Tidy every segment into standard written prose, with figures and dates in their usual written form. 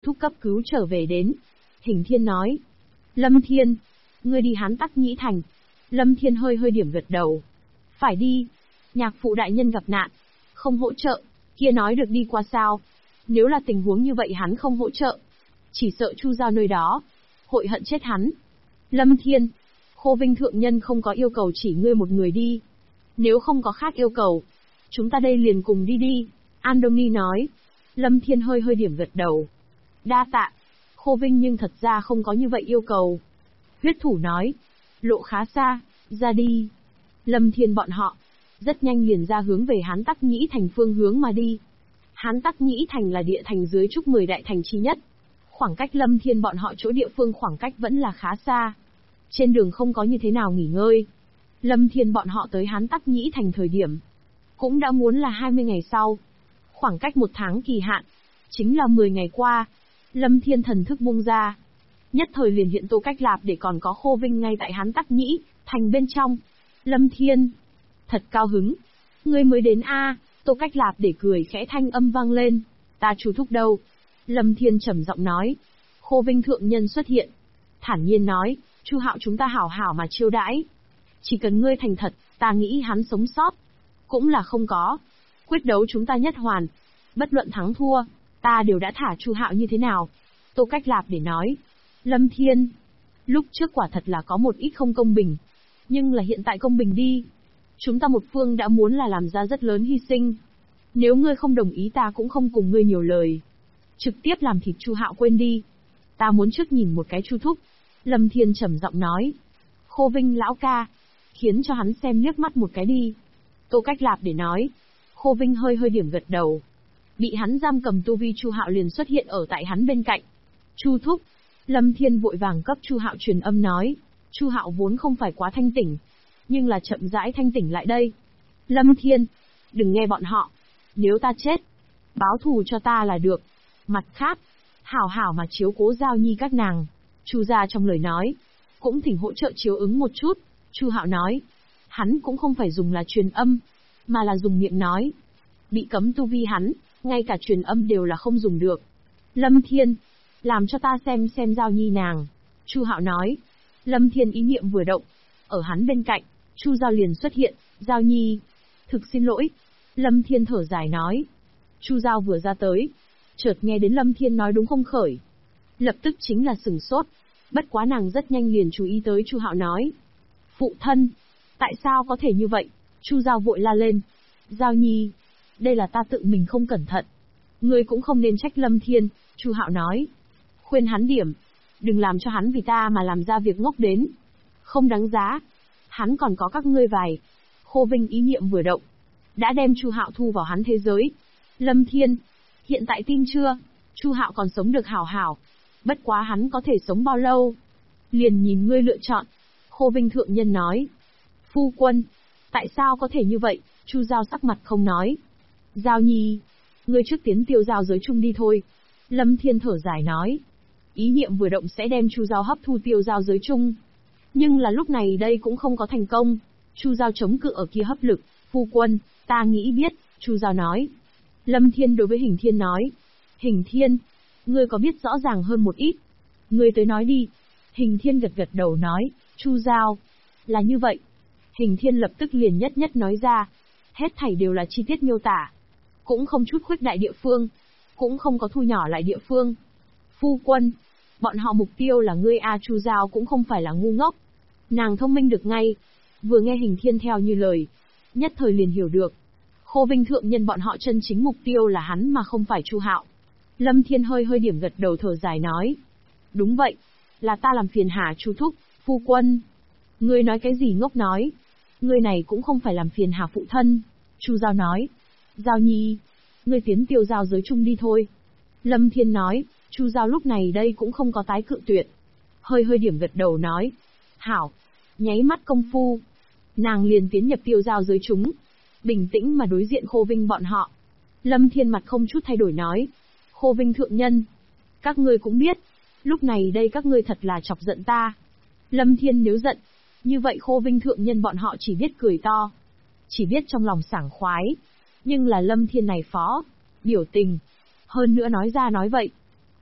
Thúc cấp cứu trở về đến. Hình Thiên nói. Lâm Thiên, ngươi đi Hán Tắc Nhĩ Thành. Lâm Thiên hơi hơi điểm gật đầu. Phải đi. Nhạc phụ đại nhân gặp nạn. Không hỗ trợ. Kia nói được đi qua sao? Nếu là tình huống như vậy hắn không hỗ trợ. Chỉ sợ Chu Giao nơi đó. Hội hận chết hắn. Lâm Thiên, Khô Vinh thượng nhân không có yêu cầu chỉ ngươi một người đi. Nếu không có khác yêu cầu, chúng ta đây liền cùng đi đi. Andoni nói. Lâm Thiên hơi hơi điểm gật đầu. Đa tạ. Khô Vinh nhưng thật ra không có như vậy yêu cầu. Huyết thủ nói. Lộ khá xa, ra đi. Lâm Thiên bọn họ rất nhanh liền ra hướng về Hán Tắc Nhĩ Thành phương hướng mà đi. Hán Tắc Nhĩ Thành là địa thành dưới trúc 10 đại thành chi nhất. Khoảng cách Lâm Thiên bọn họ chỗ địa phương khoảng cách vẫn là khá xa. Trên đường không có như thế nào nghỉ ngơi. Lâm Thiên bọn họ tới Hán Tắc Nhĩ Thành thời điểm cũng đã muốn là 20 ngày sau. Khoảng cách 1 tháng kỳ hạn, chính là 10 ngày qua. Lâm Thiên thần thức bung ra. Nhất thời liền hiện Tô Cách Lạp để còn có Khô Vinh ngay tại Hán Tắc Nhĩ Thành bên trong. Lâm Thiên, thật cao hứng. Ngươi mới đến a? Tô Cách Lạp để cười khẽ thanh âm vang lên. Ta Chu thúc đâu? Lâm Thiên trầm giọng nói. Khô Vinh thượng nhân xuất hiện. Thản nhiên nói, Chu Hạo chúng ta hảo hảo mà chiêu đãi. Chỉ cần ngươi thành thật, ta nghĩ hắn sống sót. Cũng là không có. Quyết đấu chúng ta nhất hoàn. Bất luận thắng thua, ta đều đã thả Chu Hạo như thế nào. Tô Cách Lạp để nói. Lâm Thiên, lúc trước quả thật là có một ít không công bình. Nhưng là hiện tại công bình đi. Chúng ta một phương đã muốn là làm ra rất lớn hy sinh. Nếu ngươi không đồng ý ta cũng không cùng ngươi nhiều lời. Trực tiếp làm thịt Chu Hạo quên đi. Ta muốn trước nhìn một cái Chu thúc. Lâm Thiên trầm giọng nói. Khô Vinh lão ca, khiến cho hắn xem liếc mắt một cái đi. Tô Cách Lạp để nói. Khô Vinh hơi hơi điểm gật đầu. Bị hắn giam cầm tu vi Chu Hạo liền xuất hiện ở tại hắn bên cạnh. Chu thúc. Lâm Thiên vội vàng cấp Chu Hạo truyền âm nói. Chu Hạo vốn không phải quá thanh tỉnh, nhưng là chậm rãi thanh tỉnh lại đây. Lâm Thiên, đừng nghe bọn họ. Nếu ta chết, báo thù cho ta là được. Mặt khác, hảo hảo mà chiếu cố Giao Nhi các nàng. Chu gia trong lời nói, cũng thỉnh hỗ trợ chiếu ứng một chút. Chu Hạo nói, hắn cũng không phải dùng là truyền âm, mà là dùng miệng nói. Bị cấm tu vi hắn, ngay cả truyền âm đều là không dùng được. Lâm Thiên, làm cho ta xem Giao Nhi nàng. Chu Hạo nói. Lâm Thiên ý niệm vừa động, ở hắn bên cạnh, Chu Giao liền xuất hiện. Giao Nhi, thực xin lỗi. Lâm Thiên thở dài nói. Chu Giao vừa ra tới, chợt nghe đến Lâm Thiên nói đúng không khởi. Lập tức chính là sửng sốt. Bất quá nàng rất nhanh liền chú ý tới Chu Hạo nói. Phụ thân, tại sao có thể như vậy? Chu Giao vội la lên. Giao Nhi, đây là ta tự mình không cẩn thận. Ngươi cũng không nên trách Lâm Thiên. Chu Hạo nói. Khuyên hắn điểm, đừng làm cho hắn vì ta mà làm ra việc ngốc đến. Không đáng giá. Hắn còn có các ngươi vài. Khô Vinh ý niệm vừa động, đã đem Chu Hạo thu vào hắn thế giới. Lâm Thiên, hiện tại tin chưa? Chu Hạo còn sống được hảo hảo. Bất quá hắn có thể sống bao lâu? Liền nhìn ngươi lựa chọn. Khô Vinh thượng nhân nói. Phu quân, tại sao có thể như vậy? Chu Giao sắc mặt không nói. Giao Nhi, ngươi trước tiến Tiêu Giao giới chung đi thôi. Lâm Thiên thở dài nói. Ý niệm vừa động sẽ đem Chu Giao hấp thu Tiêu Giao giới chung. Nhưng là lúc này đây cũng không có thành công. Chu Giao chống cự ở kia hấp lực. Phu quân, ta nghĩ biết. Chu Giao nói. Lâm Thiên đối với Hình Thiên nói. Hình Thiên, ngươi có biết rõ ràng hơn một ít. Ngươi tới nói đi. Hình Thiên gật gật đầu nói. Chu Giao, là như vậy. Hình Thiên lập tức liền nhất nhất nói ra. Hết thảy đều là chi tiết miêu tả. Cũng không chút khuếch đại địa phương. Cũng không có thu nhỏ lại địa phương. Phu quân, bọn họ mục tiêu là ngươi a. Chu Giao cũng không phải là ngu ngốc. Nàng thông minh được ngay. Vừa nghe Hình Thiên theo như lời, nhất thời liền hiểu được. Khô Vinh thượng nhân bọn họ chân chính mục tiêu là hắn mà không phải Chu Hạo. Lâm Thiên hơi hơi điểm gật đầu thở dài nói. Đúng vậy, là ta làm phiền hà Chu thúc. Phu quân, ngươi nói cái gì ngốc nói. Ngươi này cũng không phải làm phiền hà phụ thân. Chu Giao nói. Giao Nhi, ngươi tiến Tiêu Giao giới chung đi thôi. Lâm Thiên nói. Chu Giao lúc này đây cũng không có tái cự tuyệt. Hơi hơi điểm gật đầu nói. Hảo, nháy mắt công phu. Nàng liền tiến nhập Tiêu Giao giới chúng. Bình tĩnh mà đối diện Khô Vinh bọn họ. Lâm Thiên mặt không chút thay đổi nói. Khô Vinh thượng nhân, các ngươi cũng biết, lúc này đây các ngươi thật là chọc giận ta. Lâm Thiên nếu giận, như vậy Khô Vinh thượng nhân bọn họ chỉ biết cười to. Chỉ biết trong lòng sảng khoái. Nhưng là Lâm Thiên này phó, biểu tình. Hơn nữa nói ra nói vậy.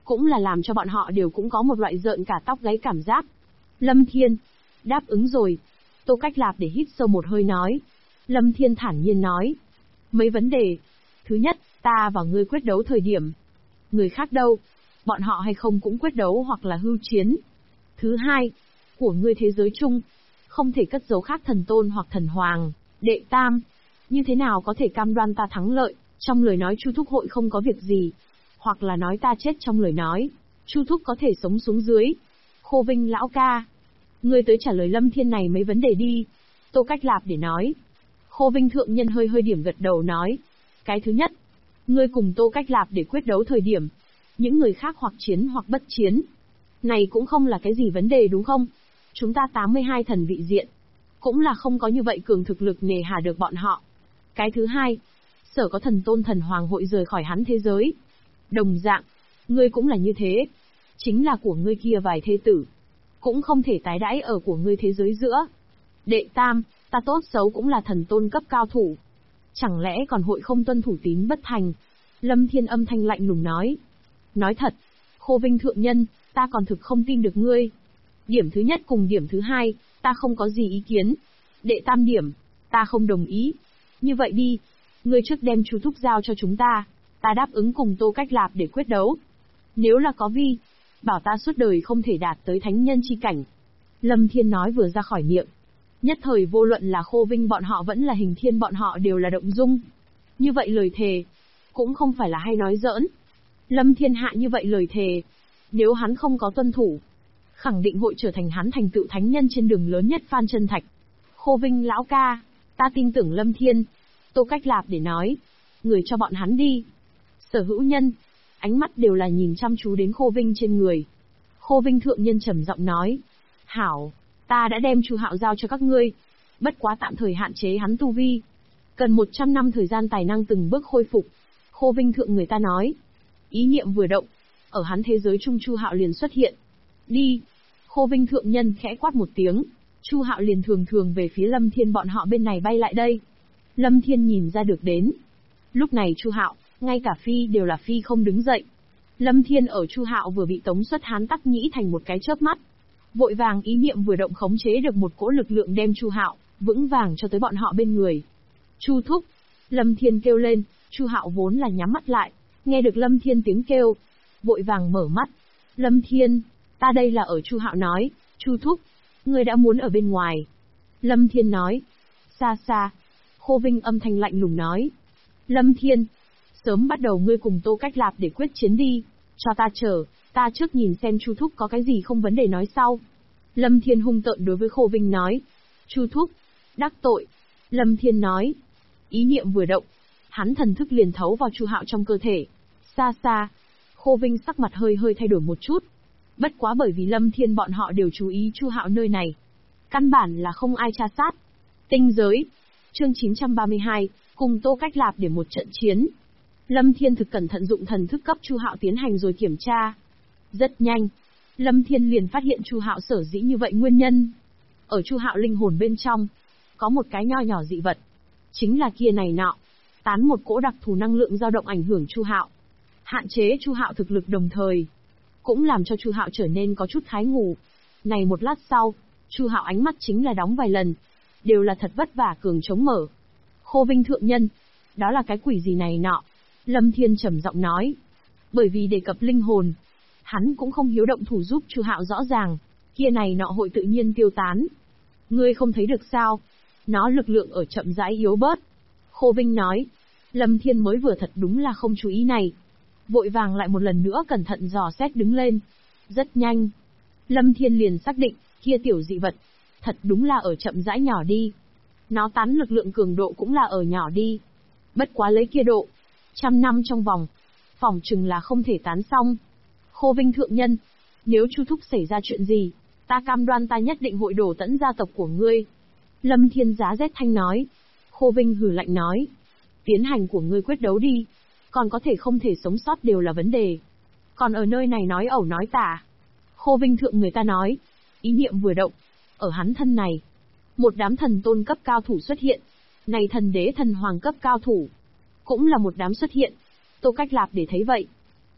cũng là làm cho bọn họ đều cũng có một loại rợn cả tóc gáy cảm giác. Lâm Thiên, đáp ứng rồi. Tô Cách Lạp để hít sâu một hơi nói. Lâm Thiên thản nhiên nói. Mấy vấn đề. Thứ nhất, ta và ngươi quyết đấu thời điểm. Người khác đâu? Bọn họ hay không cũng quyết đấu hoặc là hưu chiến. Thứ hai, của ngươi thế giới chung, không thể cất giấu khác thần tôn hoặc thần hoàng. Đệ tam, như thế nào có thể cam đoan ta thắng lợi, trong lời nói Chu Thúc hội không có việc gì, hoặc là nói ta chết trong lời nói, Chu Thúc có thể sống xuống dưới. Khô Vinh lão ca, ngươi tới trả lời Lâm Thiên này mấy vấn đề đi. Tô Cách Lạp để nói. Khô Vinh thượng nhân hơi hơi điểm gật đầu nói. Cái thứ nhất, ngươi cùng Tô Cách Lạp để quyết đấu thời điểm, những người khác hoặc chiến hoặc bất chiến. Này cũng không là cái gì vấn đề đúng không? Chúng ta 82 thần vị diện, cũng là không có như vậy cường thực lực nề hà được bọn họ. Cái thứ hai, sở có thần tôn thần hoàng hội rời khỏi hắn thế giới. Đồng dạng, ngươi cũng là như thế. Chính là của ngươi kia vài thê tử, cũng không thể tái đãi ở của ngươi thế giới giữa. Đệ tam, ta tốt xấu cũng là thần tôn cấp cao thủ. Chẳng lẽ còn hội không tuân thủ tín bất thành? Lâm Thiên âm thanh lạnh lùng nói. Nói thật, Khô Vinh thượng nhân, ta còn thực không tin được ngươi. Điểm thứ nhất cùng điểm thứ hai, ta không có gì ý kiến. Đệ tam điểm, ta không đồng ý. Như vậy đi, ngươi trước đem Chu Thúc giao cho chúng ta đáp ứng cùng Tô Cách Lạp để quyết đấu. Nếu là có vi, bảo ta suốt đời không thể đạt tới thánh nhân chi cảnh. Lâm Thiên nói vừa ra khỏi miệng. Nhất thời vô luận là Khô Vinh bọn họ vẫn là Hình Thiên bọn họ đều là động dung. Như vậy lời thề, cũng không phải là hay nói giỡn. Lâm Thiên hạ như vậy lời thề, nếu hắn không có tuân thủ, khẳng định hội trở thành hắn thành tựu thánh nhân trên đường lớn nhất Phan Chân Thạch. Khô Vinh lão ca, ta tin tưởng Lâm Thiên. Tô Cách Lạp để nói, người cho bọn hắn đi. Sở Hữu Nhân, ánh mắt đều là nhìn chăm chú đến Khô Vinh trên người. Khô Vinh thượng nhân trầm giọng nói, hảo, ta đã đem Chu Hạo giao cho các ngươi, bất quá tạm thời hạn chế hắn tu vi, cần 100 năm thời gian tài năng từng bước khôi phục. Khô Vinh thượng người ta nói, ý niệm vừa động, ở hắn thế giới trung Chu Hạo liền xuất hiện. Đi. Khô Vinh thượng nhân khẽ quát một tiếng, Chu Hạo liền thường thường về phía Lâm Thiên bọn họ bên này bay lại đây. Lâm Thiên nhìn ra được đến. Lúc này Chu Hạo, ngay cả phi đều là phi không đứng dậy. Lâm Thiên ở Chu Hạo vừa bị tống xuất Hán Tắc Nhĩ thành một cái chớp mắt, vội vàng ý niệm vừa động khống chế được một cỗ lực lượng đem Chu Hạo vững vàng cho tới bọn họ bên người. Chu Thúc, Lâm Thiên kêu lên. Chu Hạo vốn là nhắm mắt lại, nghe được Lâm Thiên tiếng kêu, vội vàng mở mắt. Lâm Thiên, ta đây là ở. Chu Hạo nói, Chu Thúc, ngươi đã muốn ở bên ngoài. Lâm Thiên nói, xa xa. Khô Vinh âm thanh lạnh lùng nói, Lâm Thiên, sớm bắt đầu ngươi cùng Tô Cách Lạp để quyết chiến đi, cho ta chờ, ta trước nhìn xem Chu Thúc có cái gì không vấn đề nói sau. Lâm Thiên hung tợn đối với Khô Vinh nói, Chu Thúc, đắc tội. Lâm Thiên nói, ý niệm vừa động, hắn thần thức liền thấu vào Chu Hạo trong cơ thể. Xa xa, Khô Vinh sắc mặt hơi hơi thay đổi một chút. Bất quá bởi vì Lâm Thiên bọn họ đều chú ý Chu Hạo nơi này, căn bản là không ai tra sát. Tinh giới, chương 932, cùng Tô Cách Lạp để một trận chiến. Lâm Thiên thực cẩn thận dụng thần thức cấp Chu Hạo tiến hành rồi kiểm tra. Rất nhanh, Lâm Thiên liền phát hiện Chu Hạo sở dĩ như vậy nguyên nhân. Ở Chu Hạo linh hồn bên trong, có một cái nho nhỏ dị vật, chính là kia này nọ, tán một cỗ đặc thù năng lượng dao động ảnh hưởng Chu Hạo, hạn chế Chu Hạo thực lực đồng thời, cũng làm cho Chu Hạo trở nên có chút khái ngủ. Này một lát sau, Chu Hạo ánh mắt chính là đóng vài lần, đều là thật vất vả cường chống mở. Khô Vinh thượng nhân, đó là cái quỷ gì này nọ? Lâm Thiên trầm giọng nói. Bởi vì đề cập linh hồn, hắn cũng không hiếu động thủ giúp Chu Hạo rõ ràng, kia này nọ hội tự nhiên tiêu tán. Ngươi không thấy được sao? Nó lực lượng ở chậm rãi yếu bớt. Khô Vinh nói. Lâm Thiên mới vừa thật đúng là không chú ý này, vội vàng lại một lần nữa cẩn thận dò xét đứng lên. Rất nhanh, Lâm Thiên liền xác định, kia tiểu dị vật, thật đúng là ở chậm rãi nhỏ đi. Nó tán lực lượng cường độ cũng là ở nhỏ đi. Bất quá lấy kia độ, 100 năm trong vòng, phỏng chừng là không thể tán xong. Khô Vinh thượng nhân, nếu Chu Thúc xảy ra chuyện gì, ta cam đoan ta nhất định hội đổ tẫn gia tộc của ngươi. Lâm Thiên giá rét thanh nói. Khô Vinh hừ lạnh nói, tiến hành của ngươi quyết đấu đi, còn có thể không thể sống sót đều là vấn đề. Còn ở nơi này nói ẩu nói tả. Khô Vinh thượng người ta nói, ý niệm vừa động, ở hắn thân này, một đám thần tôn cấp cao thủ xuất hiện. Này thần đế thần hoàng cấp cao thủ, cũng là một đám xuất hiện. Tô Cách Lạp để thấy vậy,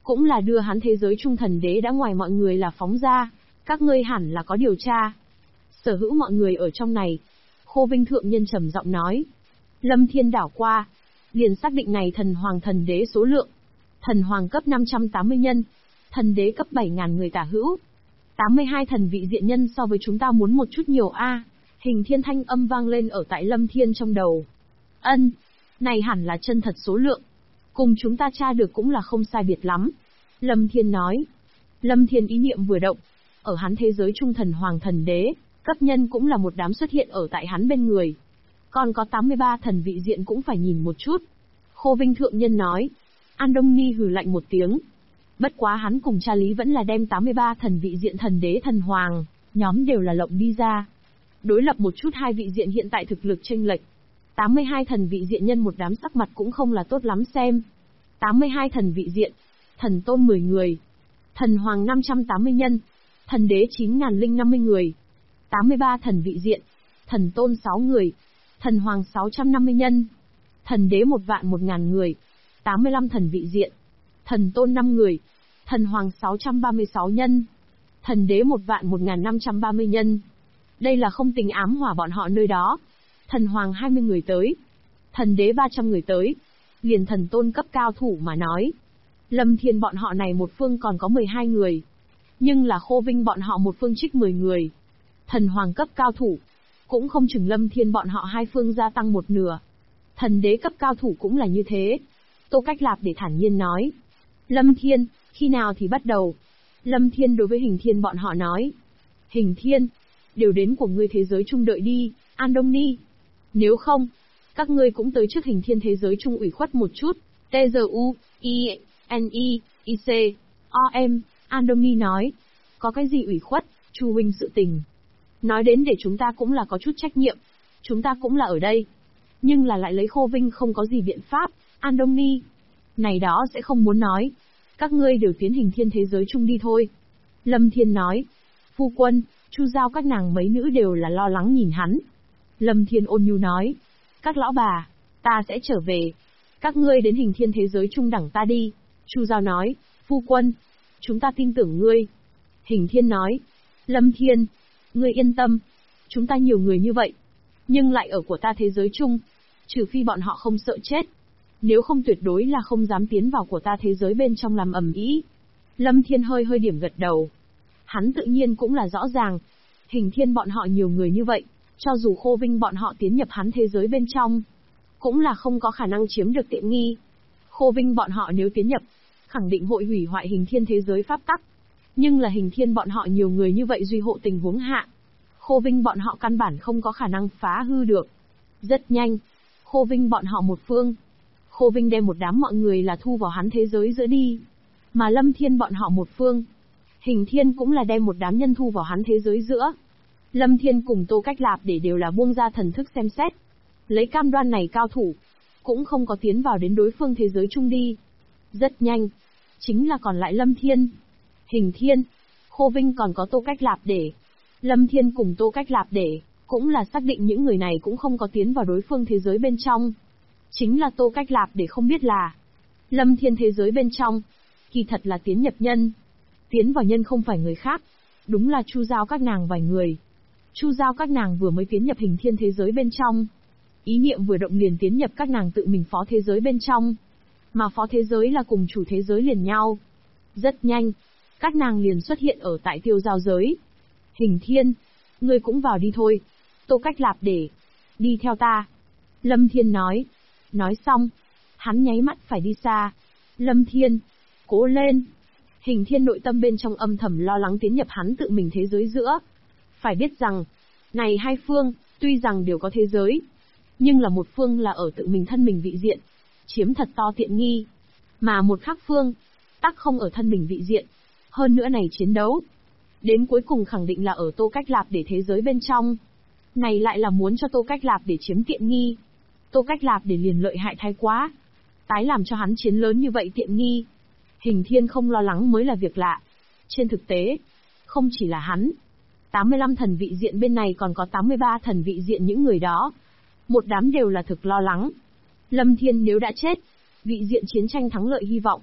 cũng là đưa hắn thế giới trung thần đế đã ngoài mọi người là phóng ra, các ngươi hẳn là có điều tra. Sở hữu mọi người ở trong này. Khô Vinh thượng nhân trầm giọng nói. Lâm Thiên đảo qua, liền xác định này thần hoàng thần đế số lượng. Thần hoàng cấp 580 nhân, thần đế cấp 7.000 người tả hữu. 82 thần vị diện nhân so với chúng ta muốn một chút nhiều a. Hình Thiên thanh âm vang lên ở tại Lâm Thiên trong đầu. Ân, này hẳn là chân thật số lượng. Cùng chúng ta tra được cũng là không sai biệt lắm. Lâm Thiên nói. Lâm Thiên ý niệm vừa động. Ở hắn thế giới trung thần hoàng thần đế, cấp nhân cũng là một đám xuất hiện ở tại hắn bên người. Còn có 83 thần vị diện cũng phải nhìn một chút. Khô Vinh thượng nhân nói. An Đông Ni hừ lạnh một tiếng. Bất quá hắn cùng cha lý vẫn là đem 83 thần vị diện thần đế thần hoàng, nhóm đều là lộng đi ra. Đối lập một chút hai vị diện hiện tại thực lực chênh lệch. 82 thần vị diện nhân một đám sắc mặt cũng không là tốt lắm xem. 82 thần vị diện, thần tôn 10 người, thần hoàng 580 nhân, thần đế 9.050 người. 83 thần vị diện, thần tôn 6 người, thần hoàng 650 nhân, thần đế 1.000.000 người. 85 thần vị diện, thần tôn 5 người, thần hoàng 636 nhân, thần đế 1.001.530 nhân. Đây là không tính ám hỏa bọn họ nơi đó. Thần hoàng 20 người tới, thần đế 300 người tới. Liền thần tôn cấp cao thủ mà nói, Lâm Thiên bọn họ này một phương còn có 12 người. Nhưng là Khô Vinh bọn họ một phương trích 10 người. Thần hoàng cấp cao thủ, cũng không chừng Lâm Thiên bọn họ hai phương gia tăng một nửa. Thần đế cấp cao thủ cũng là như thế. Tô Cách Lạp để thản nhiên nói. Lâm Thiên, khi nào thì bắt đầu? Lâm Thiên đối với Hình Thiên bọn họ nói. Hình Thiên, đều đến của ngươi thế giới trung đợi đi, An Đông Ni. Nếu không, các ngươi cũng tới trước Hình Thiên thế giới trung ủy khuất một chút. T-Z-U, I-N-I, I-C, O-M, An Đông Ni nói. Có cái gì ủy khuất, Chu huynh sự tình. Nói đến để chúng ta cũng là có chút trách nhiệm. Chúng ta cũng là ở đây. Nhưng là lại lấy Khô Vinh không có gì biện pháp, An Đông Ni. Này đó sẽ không muốn nói. Các ngươi đều tiến Hình Thiên thế giới chung đi thôi. Lâm Thiên nói. Phu quân, Chu Giao các nàng mấy nữ đều là lo lắng nhìn hắn. Lâm Thiên ôn nhu nói. Các lão bà, ta sẽ trở về. Các ngươi đến Hình Thiên thế giới chung đẳng ta đi. Chu Giao nói. Phu quân, chúng ta tin tưởng ngươi. Hình Thiên nói. Lâm Thiên, ngươi yên tâm. Chúng ta nhiều người như vậy. Nhưng lại ở của ta thế giới chung. Trừ phi bọn họ không sợ chết. Nếu không tuyệt đối là không dám tiến vào của ta thế giới bên trong làm ầm ĩ. Lâm Thiên hơi hơi điểm gật đầu. Hắn tự nhiên cũng là rõ ràng. Hình Thiên bọn họ nhiều người như vậy. Cho dù Khô Vinh bọn họ tiến nhập hắn thế giới bên trong, cũng là không có khả năng chiếm được tiện nghi. Khô Vinh bọn họ nếu tiến nhập, khẳng định hội hủy hoại Hình Thiên thế giới pháp tắc. Nhưng là Hình Thiên bọn họ nhiều người như vậy duy hộ tình huống hạ. Khô Vinh bọn họ căn bản không có khả năng phá hư được. Rất nhanh, Khô Vinh bọn họ một phương. Khô Vinh đem một đám mọi người là thu vào hắn thế giới giữa đi. Mà Lâm Thiên bọn họ một phương. Hình Thiên cũng là đem một đám nhân thu vào hắn thế giới giữa. Lâm Thiên cùng Tô Cách Lạp để đều là buông ra thần thức xem xét. Lấy cam đoan này cao thủ, cũng không có tiến vào đến đối phương thế giới chung đi. Rất nhanh, chính là còn lại Lâm Thiên, Hình Thiên, Khô Vinh còn có Tô Cách Lạp để. Lâm Thiên cùng Tô Cách Lạp để, cũng là xác định những người này cũng không có tiến vào đối phương thế giới bên trong. Chính là Tô Cách Lạp để không biết là Lâm Thiên thế giới bên trong, kỳ thật là tiến nhập nhân. Tiến vào nhân không phải người khác, đúng là Chu Giao các nàng vài người. Chu Giao các nàng vừa mới tiến nhập Hình Thiên thế giới bên trong. Ý niệm vừa động liền tiến nhập các nàng tự mình phó thế giới bên trong. Mà phó thế giới là cùng chủ thế giới liền nhau. Rất nhanh, các nàng liền xuất hiện ở tại Tiêu Giao giới. Hình Thiên, ngươi cũng vào đi thôi. Tô Cách Lạp để. Đi theo ta. Lâm Thiên nói. Nói xong, hắn nháy mắt phải đi xa. Lâm Thiên, cố lên. Hình Thiên nội tâm bên trong âm thầm lo lắng tiến nhập hắn tự mình thế giới giữa. Phải biết rằng, này hai phương, tuy rằng đều có thế giới, nhưng là một phương là ở tự mình thân mình vị diện, chiếm thật to tiện nghi. Mà một khác phương, tắc không ở thân mình vị diện. Hơn nữa này chiến đấu, đến cuối cùng khẳng định là ở Tô Cách Lạp để thế giới bên trong. Này lại là muốn cho Tô Cách Lạp để chiếm tiện nghi. Tô Cách Lạp để liền lợi hại thái quá. Tái làm cho hắn chiến lớn như vậy tiện nghi. Hình Thiên không lo lắng mới là việc lạ. Trên thực tế, không chỉ là hắn. 85 thần vị diện bên này còn có 83 thần vị diện những người đó. Một đám đều là thực lo lắng. Lâm Thiên nếu đã chết, vị diện chiến tranh thắng lợi hy vọng,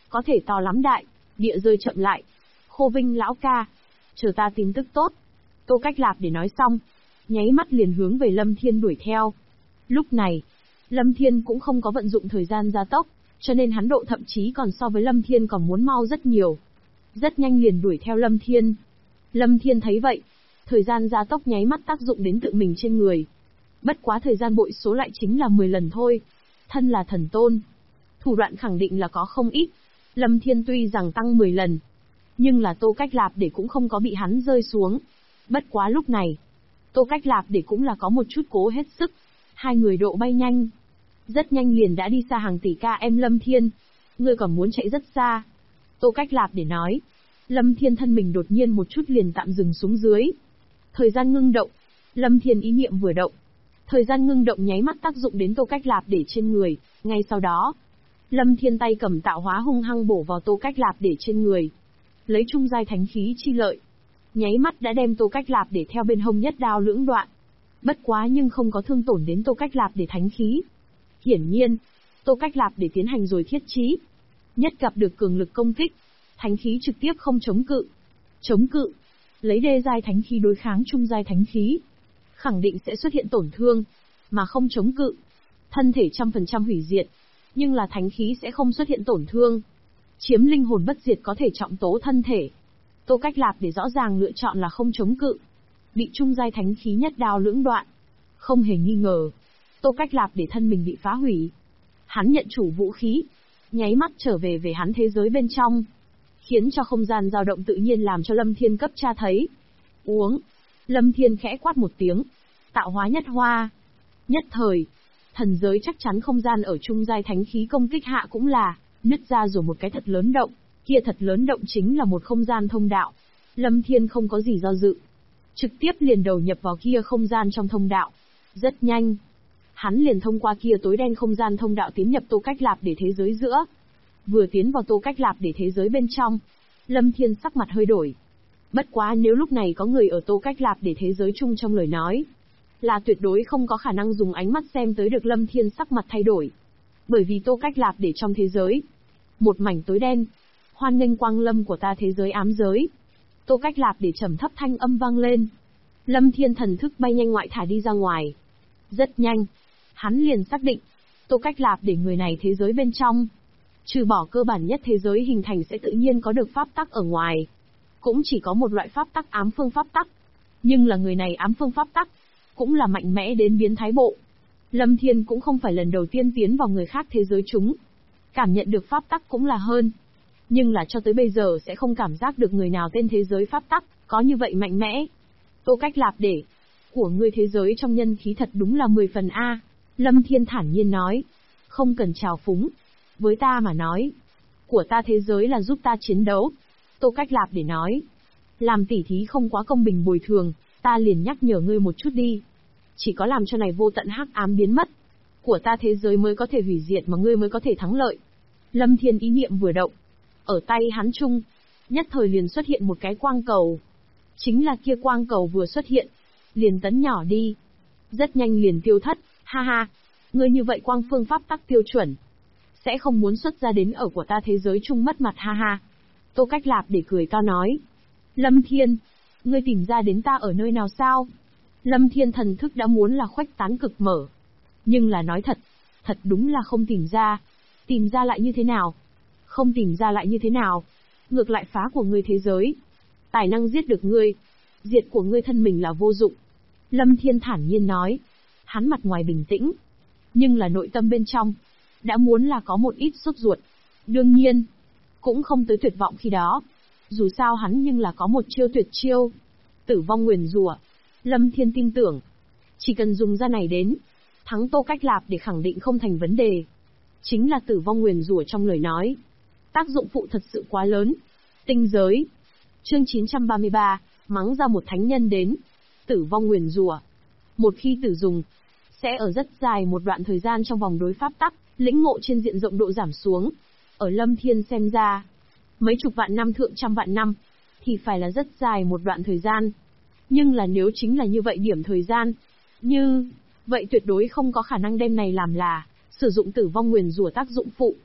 có thể to lắm đại, địa rơi chậm lại. Khô Vinh lão ca, chờ ta tin tức tốt. Tô Cách Lạp để nói xong, nháy mắt liền hướng về Lâm Thiên đuổi theo. Lúc này, Lâm Thiên cũng không có vận dụng thời gian gia tốc, cho nên hắn độ thậm chí còn so với Lâm Thiên còn muốn mau rất nhiều. Rất nhanh liền đuổi theo Lâm Thiên. Lâm Thiên thấy vậy, thời gian gia tốc nháy mắt tác dụng đến tự mình trên người. Bất quá thời gian bội số lại chính là 10 lần thôi. Thân là thần tôn, thủ đoạn khẳng định là có không ít. Lâm Thiên tuy rằng tăng 10 lần, nhưng là Tô Cách Lạp để cũng không có bị hắn rơi xuống. Bất quá lúc này, Tô Cách Lạp để cũng là có một chút cố hết sức. Hai người độ bay nhanh. Rất nhanh liền đã đi xa hàng tỷ km. Lâm Thiên, ngươi còn muốn chạy rất xa. Tô Cách Lạp để nói. Lâm Thiên thân mình đột nhiên một chút liền tạm dừng xuống dưới. Thời gian ngưng động. Lâm Thiên ý niệm vừa động. Thời gian ngưng động nháy mắt tác dụng đến Tô Cách Lạp để trên người. Ngay sau đó, Lâm Thiên tay cầm tạo hóa hung hăng bổ vào Tô Cách Lạp để trên người. Lấy trung giai thánh khí chi lợi. Nháy mắt đã đem Tô Cách Lạp để theo bên hông nhất đao lưỡng đoạn. Bất quá nhưng không có thương tổn đến Tô Cách Lạp để thánh khí. Hiển nhiên, Tô Cách Lạp để tiến hành rồi thiết trí. Nhất gặp được cường lực công kích, thánh khí trực tiếp không chống cự. Chống cự, lấy đê giai thánh khí đối kháng trung giai thánh khí, khẳng định sẽ xuất hiện tổn thương, mà không chống cự. Thân thể 100% hủy diệt, nhưng là thánh khí sẽ không xuất hiện tổn thương. Chiếm linh hồn bất diệt có thể trọng tố thân thể. Tô Cách Lạp để rõ ràng lựa chọn là không chống cự. Bị trung giai thánh khí nhất đao lưỡng đoạn. Không hề nghi ngờ, Tô Cách Lạp để thân mình bị phá hủy. Hắn nhận chủ vũ khí, nháy mắt trở về hắn thế giới bên trong, khiến cho không gian dao động tự nhiên làm cho Lâm Thiên cấp tra thấy. Uống. Lâm Thiên khẽ quát một tiếng, tạo hóa nhất hoa. Nhất thời, thần giới chắc chắn không gian ở trung giai thánh khí công kích hạ cũng là nứt ra rồi một cái thật lớn động, kia thật lớn động chính là một không gian thông đạo. Lâm Thiên không có gì do dự, trực tiếp liền đầu nhập vào kia không gian trong thông đạo. Rất nhanh, hắn liền thông qua kia tối đen không gian thông đạo tiến nhập Tô Cách Lạp để thế giới giữa. Vừa tiến vào Tô Cách Lạp để thế giới bên trong, Lâm Thiên sắc mặt hơi đổi. Bất quá nếu lúc này có người ở Tô Cách Lạp để thế giới chung trong lời nói, là tuyệt đối không có khả năng dùng ánh mắt xem tới được Lâm Thiên sắc mặt thay đổi. Bởi vì Tô Cách Lạp để trong thế giới, một mảnh tối đen, hoan nghênh quang lâm của ta thế giới ám giới. Tô Cách Lạp để trầm thấp thanh âm vang lên. Lâm Thiên thần thức bay nhanh ngoại thả đi ra ngoài. Rất nhanh, hắn liền xác định, Tô Cách Lạp để người này thế giới bên trong, trừ bỏ cơ bản nhất thế giới hình thành sẽ tự nhiên có được pháp tắc ở ngoài, cũng chỉ có một loại pháp tắc ám phương pháp tắc. Nhưng là người này ám phương pháp tắc, cũng là mạnh mẽ đến biến thái bộ. Lâm Thiên cũng không phải lần đầu tiên tiến vào người khác thế giới chúng. Cảm nhận được pháp tắc cũng là hơn. Nhưng là cho tới bây giờ sẽ không cảm giác được người nào tên thế giới pháp tắc, có như vậy mạnh mẽ. Tô Cách Lạp để, của ngươi thế giới trong nhân khí thật đúng là 10 phần A. Lâm Thiên thản nhiên nói. Không cần trào phúng. Với ta mà nói, của ta thế giới là giúp ta chiến đấu. Tô Cách Lạp để nói. Làm tỉ thí không quá công bình bồi thường, ta liền nhắc nhở ngươi một chút đi. Chỉ có làm cho này vô tận hắc ám biến mất, của ta thế giới mới có thể hủy diệt mà ngươi mới có thể thắng lợi. Lâm Thiên ý niệm vừa động, ở tay hắn chung, nhất thời liền xuất hiện một cái quang cầu. Chính là kia quang cầu vừa xuất hiện, liền tấn nhỏ đi. Rất nhanh liền tiêu thất, ha ha. Ngươi như vậy quang phương pháp tắc tiêu chuẩn, sẽ không muốn xuất ra đến ở của ta thế giới chung mất mặt ha ha. Tô Cách Lạp để cười to nói. Lâm Thiên, ngươi tìm ra đến ta ở nơi nào sao? Lâm Thiên thần thức đã muốn là khuếch tán cực mở. Nhưng là nói thật, thật đúng là không tìm ra. Tìm ra lại như thế nào? Không tìm ra lại như thế nào? Ngược lại phá của ngươi thế giới. Tài năng giết được ngươi. Diệt của ngươi thân mình là vô dụng. Lâm Thiên thản nhiên nói. Hắn mặt ngoài bình tĩnh, nhưng là nội tâm bên trong, đã muốn là có một ít sốt ruột. Đương nhiên, cũng không tới tuyệt vọng khi đó. Dù sao hắn nhưng là có một chiêu tuyệt chiêu. Tử vong nguyền rủa. Lâm Thiên tin tưởng, chỉ cần dùng ra này đến, thắng Tô Cách Lạp để khẳng định không thành vấn đề. Chính là tử vong nguyền rủa trong lời nói. Tác dụng phụ thật sự quá lớn. Tinh giới. Chương 933, mắng ra một thánh nhân đến. Tử vong nguyền rủa. Một khi tử dùng, sẽ ở rất dài một đoạn thời gian trong vòng đối pháp tắc, lĩnh ngộ trên diện rộng độ giảm xuống. Ở Lâm Thiên xem ra, mấy chục vạn năm thượng trăm vạn năm, thì phải là rất dài một đoạn thời gian. Nhưng là nếu chính là như vậy điểm thời gian, như vậy tuyệt đối không có khả năng đem này làm là sử dụng tử vong nguyền rủa tác dụng phụ.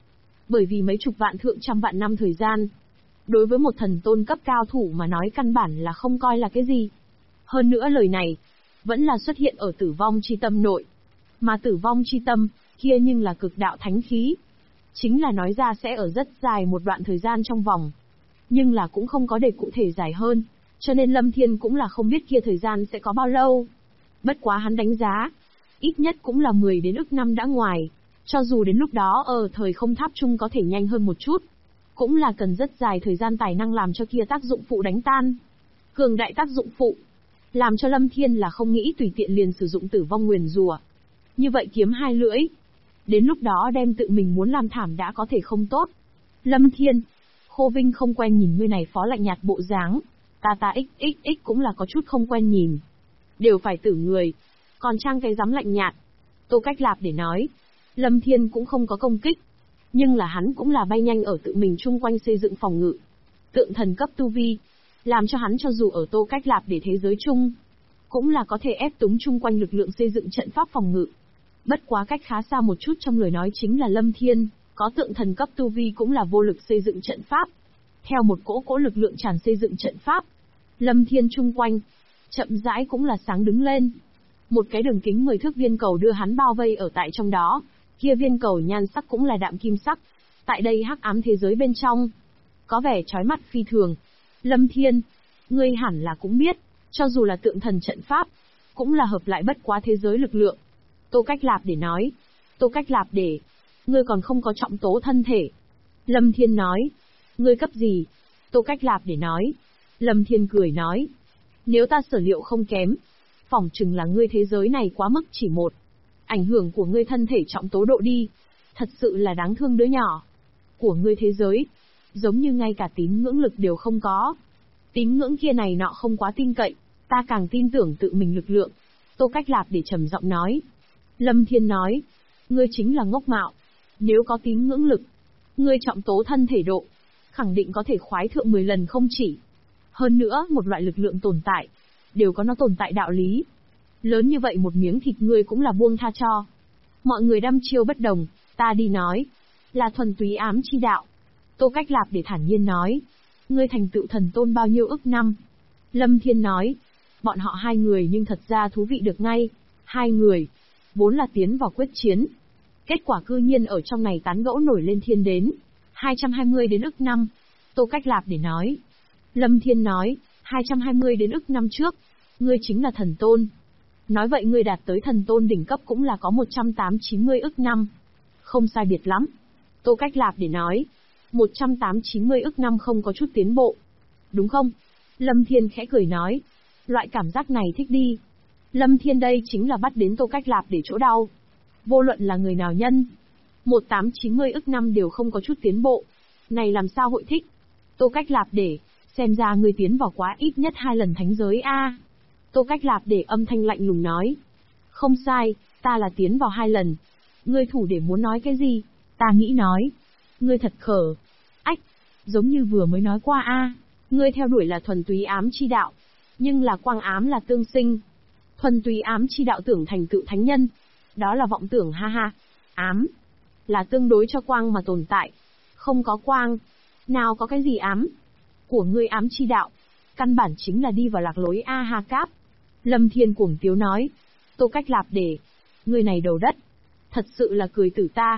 Bởi vì mấy chục vạn thượng trăm vạn năm thời gian, đối với một thần tôn cấp cao thủ mà nói căn bản là không coi là cái gì. Hơn nữa lời này, vẫn là xuất hiện ở tử vong chi tâm nội. Mà tử vong chi tâm, kia nhưng là cực đạo thánh khí. Chính là nói ra sẽ ở rất dài một đoạn thời gian trong vòng. Nhưng là cũng không có để cụ thể dài hơn, cho nên Lâm Thiên cũng là không biết kia thời gian sẽ có bao lâu. Bất quá hắn đánh giá, ít nhất cũng là 10 đến ức năm đã ngoài. Cho dù đến lúc đó ở thời không tháp chung có thể nhanh hơn một chút, cũng là cần rất dài thời gian tài năng làm cho kia tác dụng phụ đánh tan. Cường đại tác dụng phụ, làm cho Lâm Thiên là không nghĩ tùy tiện liền sử dụng tử vong nguyền rủa. Như vậy kiếm hai lưỡi. Đến lúc đó đem tự mình muốn làm thảm đã có thể không tốt. Lâm Thiên, Khô Vinh không quen nhìn ngươi này phó lạnh nhạt bộ dáng. Ta xxx cũng là có chút không quen nhìn. Đều phải tử người. Còn trang cái dám lạnh nhạt. Tô Cách Lạp để nói. Lâm Thiên cũng không có công kích. Nhưng là hắn cũng là bay nhanh ở tự mình chung quanh xây dựng phòng ngự. Tượng thần cấp tu vi. Làm cho hắn cho dù ở Tô Cách Lạp để thế giới chung, cũng là có thể ép túng chung quanh lực lượng xây dựng trận pháp phòng ngự. Bất quá cách khá xa một chút trong lời nói chính là Lâm Thiên, có tượng thần cấp tu vi cũng là vô lực xây dựng trận pháp. Theo một cỗ lực lượng tràn xây dựng trận pháp, Lâm Thiên chung quanh, chậm rãi cũng là sáng đứng lên. Một cái đường kính 10 thước viên cầu đưa hắn bao vây ở tại trong đó, kia viên cầu nhan sắc cũng là đạm kim sắc. Tại đây hắc ám thế giới bên trong, có vẻ chói mắt phi thường. Lâm Thiên, ngươi hẳn là cũng biết, cho dù là tượng thần trận pháp, cũng là hợp lại bất quá thế giới lực lượng. Tô Cách Lạp để nói. Tô Cách Lạp để, ngươi còn không có trọng tố thân thể. Lâm Thiên nói. Ngươi cấp gì? Tô Cách Lạp để nói. Lâm Thiên cười nói. Nếu ta sở liệu không kém, phỏng chừng là ngươi thế giới này quá mức chỉ một. Ảnh hưởng của ngươi thân thể trọng tố độ đi. Thật sự là đáng thương đứa nhỏ. Của ngươi thế giới, giống như ngay cả tín ngưỡng lực đều không có. Tín ngưỡng kia này nọ không quá tin cậy, ta càng tin tưởng tự mình lực lượng. Tô Cách Lạp để trầm giọng nói. Lâm Thiên nói, ngươi chính là ngốc mạo. Nếu có tín ngưỡng lực, ngươi trọng tố thân thể độ, khẳng định có thể khoái thượng 10 lần không chỉ. Hơn nữa, một loại lực lượng tồn tại, đều có nó tồn tại đạo lý. Lớn như vậy một miếng thịt ngươi cũng là buông tha cho. Mọi người đăm chiêu bất đồng, ta đi nói, là thuần túy ám chi đạo. Tô Cách Lạp để thản nhiên nói, ngươi thành tựu thần tôn bao nhiêu ức năm? Lâm Thiên nói, bọn họ hai người nhưng thật ra thú vị được ngay. Hai người, vốn là tiến vào quyết chiến. Kết quả cư nhiên ở trong này tán gẫu nổi lên thiên đến 220 đến ức năm. Tô Cách Lạp để nói. Lâm Thiên nói, 220 đến ức năm trước, ngươi chính là thần tôn. Nói vậy ngươi đạt tới thần tôn đỉnh cấp cũng là có 180-90 ức năm. Không sai biệt lắm. Tô Cách Lạp để nói, 180-90 ức năm không có chút tiến bộ. Đúng không? Lâm Thiên khẽ cười nói. Loại cảm giác này thích đi. Lâm Thiên đây chính là bắt đến Tô Cách Lạp để chỗ đau. Vô luận là người nào nhân, 18-90 ức năm đều không có chút tiến bộ. Này làm sao hội thích? Tô Cách Lạp để, xem ra người tiến vào quá ít nhất 2 lần thánh giới a. Tô Cách Lạp để âm thanh lạnh lùng nói. Không sai, ta là tiến vào 2 lần. Ngươi thủ để muốn nói cái gì? Ta nghĩ nói. Ngươi thật khờ. Ách, giống như vừa mới nói qua a. Ngươi theo đuổi là thuần túy ám chi đạo. Nhưng là quang ám là tương sinh. Thuần túy ám chi đạo tưởng thành tựu thánh nhân. Đó là vọng tưởng ha ha. Ám là tương đối cho quang mà tồn tại. Không có quang, nào có cái gì ám. Của ngươi ám chi đạo, căn bản chính là đi vào lạc lối a ha cáp. Lâm Thiên cuồng tiếu nói. Tô Cách Lạp để, ngươi này đầu đất, thật sự là cười tử ta.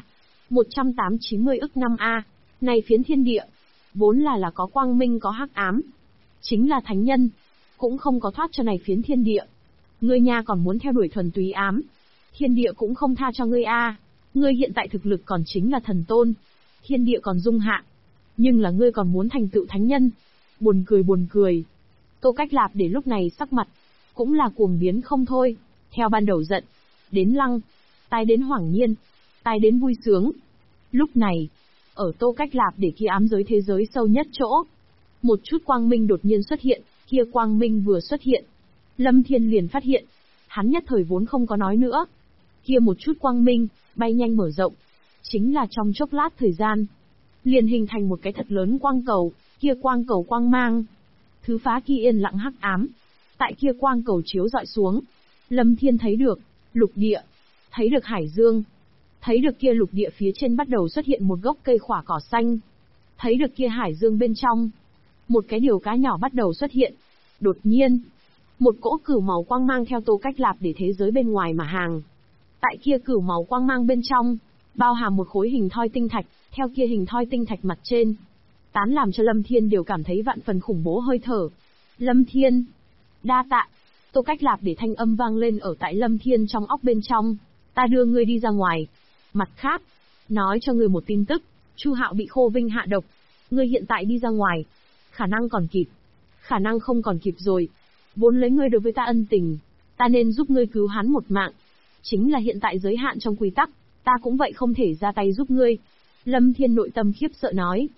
180-90 ức năm a, này phiến thiên địa, vốn là có quang minh có hắc ám. Chính là thánh nhân, cũng không có thoát cho này phiến thiên địa. Ngươi nha còn muốn theo đuổi thuần túy ám. Thiên địa cũng không tha cho ngươi a. Ngươi hiện tại thực lực còn chính là thần tôn. Thiên địa còn dung hạ. Nhưng là ngươi còn muốn thành tựu thánh nhân. Buồn cười. Tô Cách Lạp để lúc này sắc mặt, cũng là cuồng biến không thôi. Theo ban đầu giận, đến lăng, tai đến hoảng nhiên, tai đến vui sướng. Lúc này, ở Tô Cách Lạp để kia ám giới thế giới sâu nhất chỗ, một chút quang minh đột nhiên xuất hiện, kia quang minh vừa xuất hiện, Lâm Thiên liền phát hiện, hắn nhất thời vốn không có nói nữa. Kia một chút quang minh, bay nhanh mở rộng, chính là trong chốc lát thời gian, liền hình thành một cái thật lớn quang cầu, kia quang cầu quang mang. Thứ phá kia yên lặng hắc ám, tại kia quang cầu chiếu dọi xuống, Lâm Thiên thấy được lục địa, thấy được hải dương, Thấy được kia lục địa phía trên bắt đầu xuất hiện một gốc cây khỏa cỏ xanh. Thấy được kia hải dương bên trong. Một cái điều cá nhỏ bắt đầu xuất hiện. Đột nhiên, một cỗ cửu màu quang mang theo Tô Cách Lạp để thế giới bên ngoài mà hàng. Tại kia cửu màu quang mang bên trong, bao hàm một khối hình thoi tinh thạch, theo kia hình thoi tinh thạch mặt trên. Tán làm cho Lâm Thiên đều cảm thấy vạn phần khủng bố hơi thở. Lâm Thiên, đa tạ. Tô Cách Lạp để thanh âm vang lên ở tại Lâm Thiên trong óc bên trong. Ta đưa ngươi đi ra ngoài. Mặt khác, nói cho ngươi một tin tức, Chu Hạo bị Khô Vinh hạ độc. Ngươi hiện tại đi ra ngoài, khả năng còn kịp. Khả năng không còn kịp rồi. Vốn lấy ngươi đối với ta ân tình, ta nên giúp ngươi cứu hắn một mạng. Chính là hiện tại giới hạn trong quy tắc, ta cũng vậy không thể ra tay giúp ngươi. Lâm Thiên nội tâm khiếp sợ nói.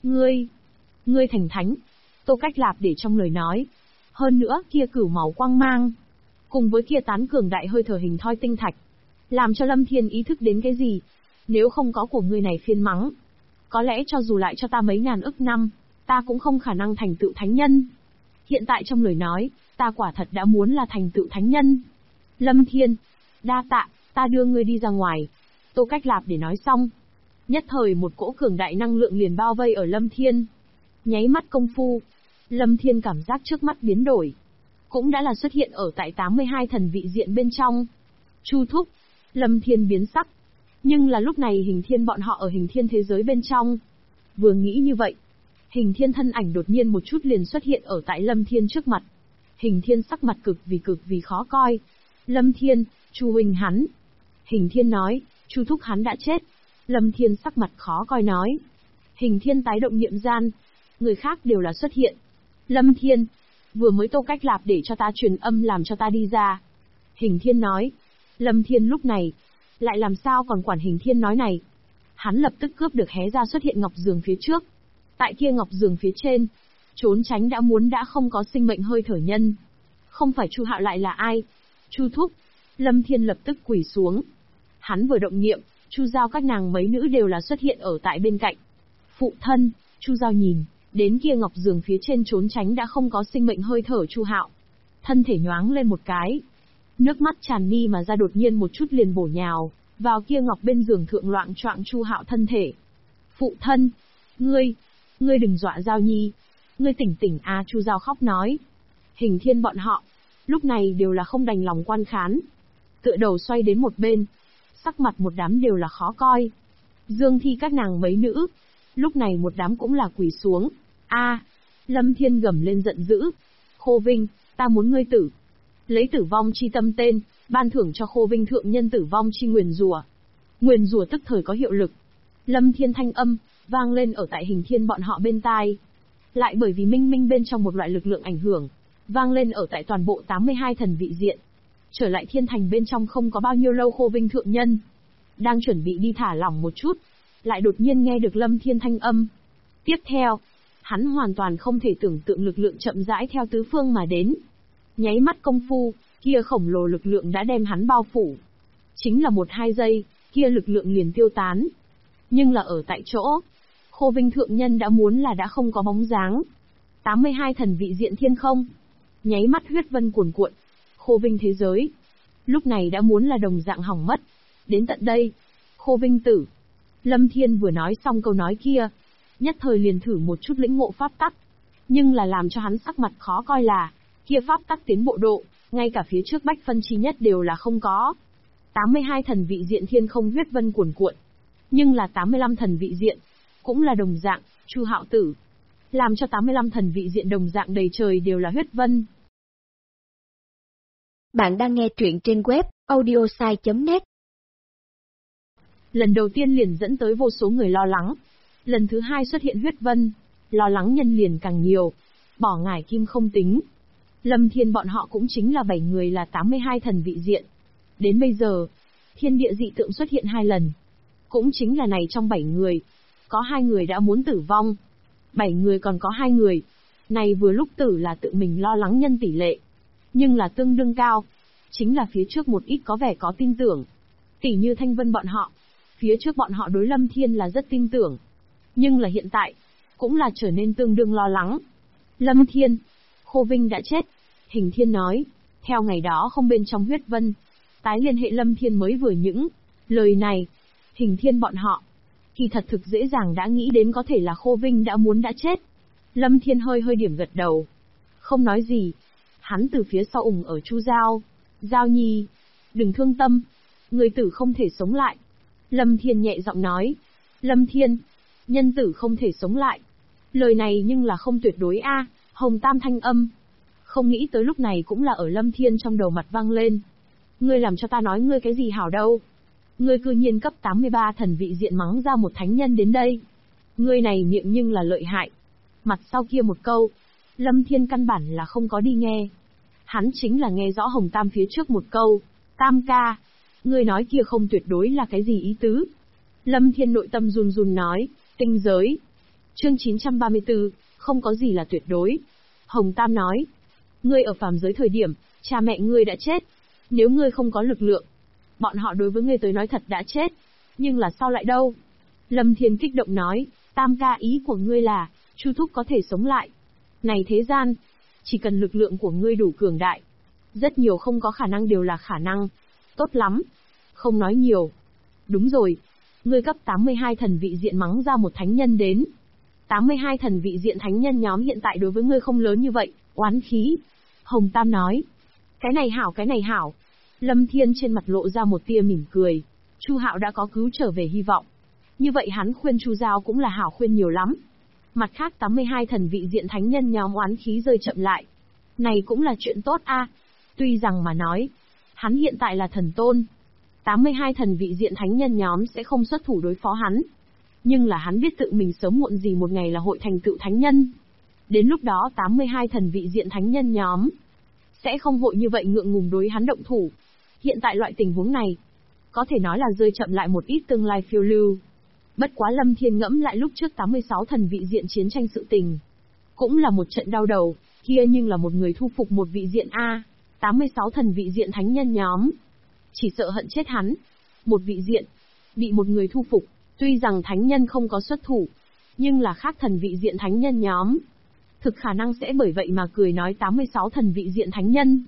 Ngươi thành thánh. Tô Cách Lạp để trong lời nói. Hơn nữa kia cửu màu quang mang, cùng với kia tán cường đại hơi thở hình thoi tinh thạch, làm cho Lâm Thiên ý thức đến cái gì. Nếu không có của ngươi này phiên mắng, có lẽ cho dù lại cho ta mấy ngàn ức năm, ta cũng không khả năng thành tựu thánh nhân. Hiện tại trong lời nói, ta quả thật đã muốn là thành tựu thánh nhân. Lâm Thiên, đa tạ, ta đưa ngươi đi ra ngoài. Tô Cách Lạp để nói xong. Nhất thời một cỗ cường đại năng lượng liền bao vây ở Lâm Thiên. Nháy mắt công phu, Lâm Thiên cảm giác trước mắt biến đổi. Cũng đã là xuất hiện ở tại 82 thần vị diện bên trong. Chu thúc, Lâm Thiên biến sắc. Nhưng là lúc này Hình Thiên bọn họ ở Hình Thiên thế giới bên trong. Vừa nghĩ như vậy, Hình Thiên thân ảnh đột nhiên một chút liền xuất hiện ở tại Lâm Thiên trước mặt. Hình Thiên sắc mặt cực vì khó coi. Lâm Thiên, Chu huynh hắn. Hình Thiên nói, Chu thúc hắn đã chết. Lâm Thiên sắc mặt khó coi nói. Hình Thiên tái động niệm gian. Người khác đều là xuất hiện. Lâm Thiên, vừa mới Tô Cách Lạp để cho ta truyền âm làm cho ta đi ra. Hình Thiên nói. Lâm Thiên lúc này, lại làm sao còn quản Hình Thiên nói này. Hắn lập tức cướp được hé ra xuất hiện ngọc giường phía trước. Tại kia ngọc giường phía trên, trốn tránh đã không có sinh mệnh hơi thở nhân. Không phải Chu Hạo lại là ai? Chu thúc. Lâm Thiên lập tức quỳ xuống. Hắn vừa động niệm, Chu Giao các nàng mấy nữ đều là xuất hiện ở tại bên cạnh. Phụ thân, Chu Giao nhìn, đến kia ngọc giường phía trên trốn tránh đã không có sinh mệnh hơi thở Chu Hạo. Thân thể nhoáng lên một cái. Nước mắt tràn mi mà ra đột nhiên một chút liền bổ nhào, vào kia ngọc bên giường thượng loạng choạng Chu Hạo thân thể. Phụ thân, ngươi đừng dọa Giao Nhi. Ngươi tỉnh a, Chu Giao khóc nói. Hình Thiên bọn họ, lúc này đều là không đành lòng quan khán. Tựa đầu xoay đến một bên. Sắc mặt một đám đều là khó coi. Dương Thi các nàng mấy nữ, lúc này một đám cũng là quỳ xuống. Lâm Thiên gầm lên giận dữ. Khô Vinh, ta muốn ngươi tử. Lấy tử vong chi tâm tên, ban thưởng cho Khô Vinh thượng nhân tử vong chi nguyền rủa. Nguyền rủa tức thời có hiệu lực. Lâm Thiên thanh âm, vang lên ở tại Hình Thiên bọn họ bên tai. Lại bởi vì minh bên trong một loại lực lượng ảnh hưởng, vang lên ở tại toàn bộ 82 thần vị diện. Trở lại thiên thành bên trong không có bao nhiêu lâu Khô Vinh thượng nhân. Đang chuẩn bị đi thả lỏng một chút, lại đột nhiên nghe được Lâm Thiên thanh âm. Tiếp theo, hắn hoàn toàn không thể tưởng tượng lực lượng chậm rãi theo tứ phương mà đến. Nháy mắt công phu, kia khổng lồ lực lượng đã đem hắn bao phủ. Chính là 1-2 giây, kia lực lượng liền tiêu tán. Nhưng là ở tại chỗ, Khô Vinh thượng nhân đã muốn là đã không có bóng dáng. 82 thần vị diện thiên không. Nháy mắt huyết vân cuồn cuộn. Khô Vinh thế giới, lúc này đã muốn là đồng dạng hỏng mất. Đến tận đây, Khô Vinh tử. Lâm Thiên vừa nói xong câu nói kia, nhất thời liền thử một chút lĩnh ngộ pháp tắc. Nhưng là làm cho hắn sắc mặt khó coi là, kia pháp tắc tiến bộ độ, ngay cả phía trước bách phân chi nhất đều là không có. 82 thần vị diện thiên không huyết vân cuồn cuộn. Nhưng là 85 thần vị diện, cũng là đồng dạng, Chu Hạo tử. Làm cho 85 thần vị diện đồng dạng đầy trời đều là huyết vân. Bạn đang nghe truyện trên web audiosai.net. Lần đầu tiên liền dẫn tới vô số người lo lắng. Lần thứ hai xuất hiện huyết vân, lo lắng nhân liền càng nhiều. Bỏ ngải kim không tính. Lâm Thiên bọn họ cũng chính là 7 người là 82 thần vị diện. Đến bây giờ, thiên địa dị tượng xuất hiện 2 lần. Cũng chính là này trong 7 người, có 2 người đã muốn tử vong. 7 người còn có 2 người. Này vừa lúc tử là tự mình lo lắng nhân tỷ lệ. Nhưng là tương đương cao. Chính là phía trước một ít có vẻ có tin tưởng. Tỷ như Thanh Vân bọn họ. Phía trước bọn họ đối Lâm Thiên là rất tin tưởng. Nhưng là hiện tại, cũng là trở nên tương đương lo lắng. Lâm Thiên, Khô Vinh đã chết. Hình Thiên nói, theo ngày đó không bên trong huyết vân. Tái liên hệ Lâm Thiên mới vừa những lời này. Hình Thiên bọn họ, kỳ thật thực dễ dàng đã nghĩ đến có thể là Khô Vinh đã muốn đã chết. Lâm Thiên hơi hơi điểm gật đầu. Không nói gì. Hắn từ phía sau ủng ở Chu Giao. Giao Nhi, đừng thương tâm. Người tử không thể sống lại. Lâm Thiên nhẹ giọng nói. Lâm Thiên, nhân tử không thể sống lại. Lời này nhưng là không tuyệt đối a. Hồng Tam thanh âm. Không nghĩ tới lúc này cũng là ở Lâm Thiên trong đầu mặt vang lên. Ngươi làm cho ta nói ngươi cái gì hảo đâu. Ngươi cư nhiên cấp 83 thần vị diện mắng ra một thánh nhân đến đây. Ngươi này miệng nhưng là lợi hại. Mặt sau kia một câu, Lâm Thiên căn bản là không có đi nghe. Hắn chính là nghe rõ Hồng Tam phía trước một câu. Tam ca, ngươi nói kia không tuyệt đối là cái gì ý tứ. Lâm Thiên nội tâm run run nói, tinh giới. Chương 934, không có gì là tuyệt đối. Hồng Tam nói, ngươi ở phàm giới thời điểm, cha mẹ ngươi đã chết. Nếu ngươi không có lực lượng, bọn họ đối với ngươi tới nói thật đã chết. Nhưng là sao lại đâu? Lâm Thiên kích động nói, Tam ca ý của ngươi là, Chu Thúc có thể sống lại. Này thế gian, chỉ cần lực lượng của ngươi đủ cường đại. Rất nhiều không có khả năng đều là khả năng. Tốt lắm. Không nói nhiều. Đúng rồi. Ngươi cấp 82 thần vị diện mắng ra một thánh nhân đến. 82 thần vị diện thánh nhân nhóm hiện tại đối với ngươi không lớn như vậy, oán khí. Hồng Tam nói. Cái này hảo, cái này hảo. Lâm Thiên trên mặt lộ ra một tia mỉm cười. Chu Hạo đã có cứu trở về hy vọng. Như vậy hắn khuyên Chu Giao cũng là hảo khuyên nhiều lắm. Mặt khác 82 thần vị diện thánh nhân nhóm oán khí rơi chậm lại. Này cũng là chuyện tốt a. Tuy rằng mà nói, hắn hiện tại là thần tôn. 82 thần vị diện thánh nhân nhóm sẽ không xuất thủ đối phó hắn. Nhưng là hắn biết tự mình sớm muộn gì một ngày là hội thành tựu thánh nhân. Đến lúc đó 82 thần vị diện thánh nhân nhóm sẽ không hội như vậy ngượng ngùng đối hắn động thủ. Hiện tại loại tình huống này, có thể nói là rơi chậm lại một ít tương lai phiêu lưu. Bất quá Lâm Thiên ngẫm lại lúc trước 86 thần vị diện chiến tranh sự tình. Cũng là một trận đau đầu, kia nhưng là một người thu phục một vị diện A. 86 thần vị diện thánh nhân nhóm. Chỉ sợ hận chết hắn. Một vị diện, bị một người thu phục, tuy rằng thánh nhân không có xuất thủ, nhưng là khác thần vị diện thánh nhân nhóm. Thực khả năng sẽ bởi vậy mà cười nói 86 thần vị diện thánh nhân.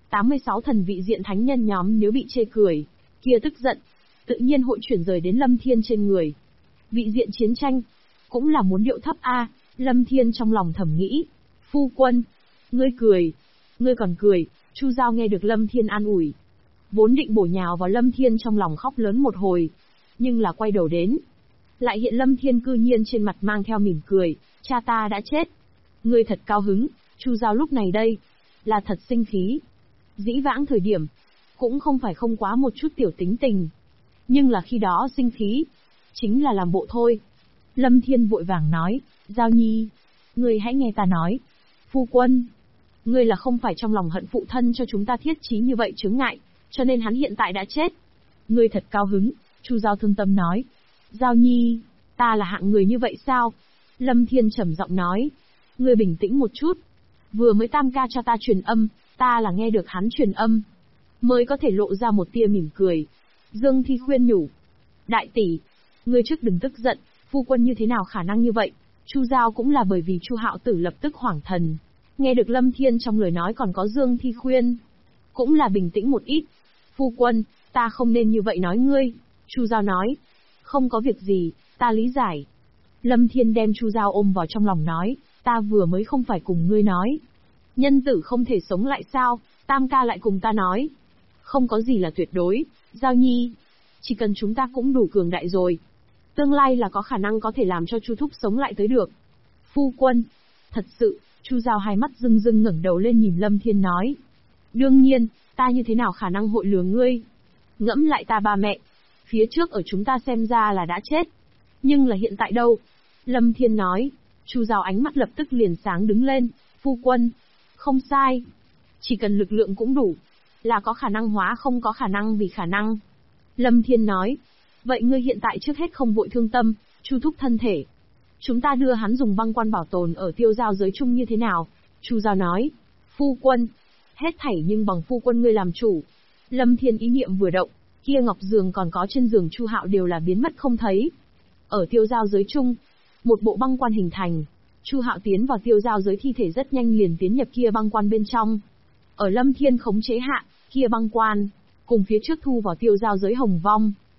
86 thần vị diện thánh nhân nhóm nếu bị chê cười, kia tức giận, tự nhiên hội chuyển rời đến Lâm Thiên trên người. Vị diện chiến tranh, cũng là muốn điệu thấp a. Lâm Thiên trong lòng thầm nghĩ. Phu quân, ngươi cười, ngươi còn cười. Chu Giao nghe được Lâm Thiên an ủi, vốn định bổ nhào vào Lâm Thiên trong lòng khóc lớn một hồi, nhưng là quay đầu đến, lại hiện Lâm Thiên cư nhiên trên mặt mang theo mỉm cười, cha ta đã chết. Ngươi thật cao hứng. Chu Giao lúc này đây, là thật sinh khí. Dĩ vãng thời điểm, cũng không phải không quá một chút tiểu tính tình. Nhưng là khi đó sinh khí, chính là làm bộ thôi. Lâm Thiên vội vàng nói, Giao Nhi, ngươi hãy nghe ta nói. Phu quân, ngươi là không phải trong lòng hận phụ thân cho chúng ta thiết chí như vậy chướng ngại, cho nên hắn hiện tại đã chết. Ngươi thật cao hứng. Chu Giao thương tâm nói, Giao Nhi, ta là hạng người như vậy sao? Lâm Thiên trầm giọng nói, ngươi bình tĩnh một chút. Vừa mới Tam ca cho ta truyền âm, ta là nghe được hắn truyền âm, mới có thể lộ ra một tia mỉm cười. Dương Thi khuyên nhủ, đại tỷ, ngươi trước đừng tức giận, phu quân như thế nào khả năng như vậy? Chu Giao cũng là bởi vì Chu Hạo Tử lập tức hoảng thần, nghe được Lâm Thiên trong lời nói còn có Dương Thi khuyên, cũng là bình tĩnh một ít. Phu quân, ta không nên như vậy nói ngươi. Chu Giao nói, không có việc gì, ta lý giải. Lâm Thiên đem Chu Giao ôm vào trong lòng nói, ta vừa mới không phải cùng ngươi nói. Nhân tử không thể sống lại sao? Tam ca lại cùng ta nói. Không có gì là tuyệt đối, Giao Nhi. Chỉ cần chúng ta cũng đủ cường đại rồi. Tương lai là có khả năng có thể làm cho Chu Thúc sống lại tới được. Phu quân, thật sự. Chu Giao hai mắt rưng rưng ngẩng đầu lên nhìn Lâm Thiên nói. Đương nhiên, ta như thế nào khả năng hội lừa ngươi? Ngẫm lại ta ba mẹ, phía trước ở chúng ta xem ra là đã chết. Nhưng là hiện tại đâu? Lâm Thiên nói. Chu Giao ánh mắt lập tức liền sáng đứng lên. Phu quân, không sai. Chỉ cần lực lượng cũng đủ, là có khả năng hóa không có khả năng vì khả năng. Lâm Thiên nói. Vậy ngươi hiện tại trước hết không vội thương tâm, Chu Thúc thân thể. Chúng ta đưa hắn dùng băng quan bảo tồn ở tiêu giao giới chung như thế nào? Chu Giao nói. Phu quân, hết thảy nhưng bằng phu quân ngươi làm chủ. Lâm Thiên ý niệm vừa động, kia ngọc giường còn có trên giường Chu Hạo đều là biến mất không thấy. Ở tiêu giao giới chung, một bộ băng quan hình thành. Chu Hạo tiến vào tiêu giao giới thi thể rất nhanh liền tiến nhập kia băng quan bên trong. Ở Lâm Thiên khống chế hạ, kia băng quan, cùng phía trước thu vào tiêu giao giới hồng vong,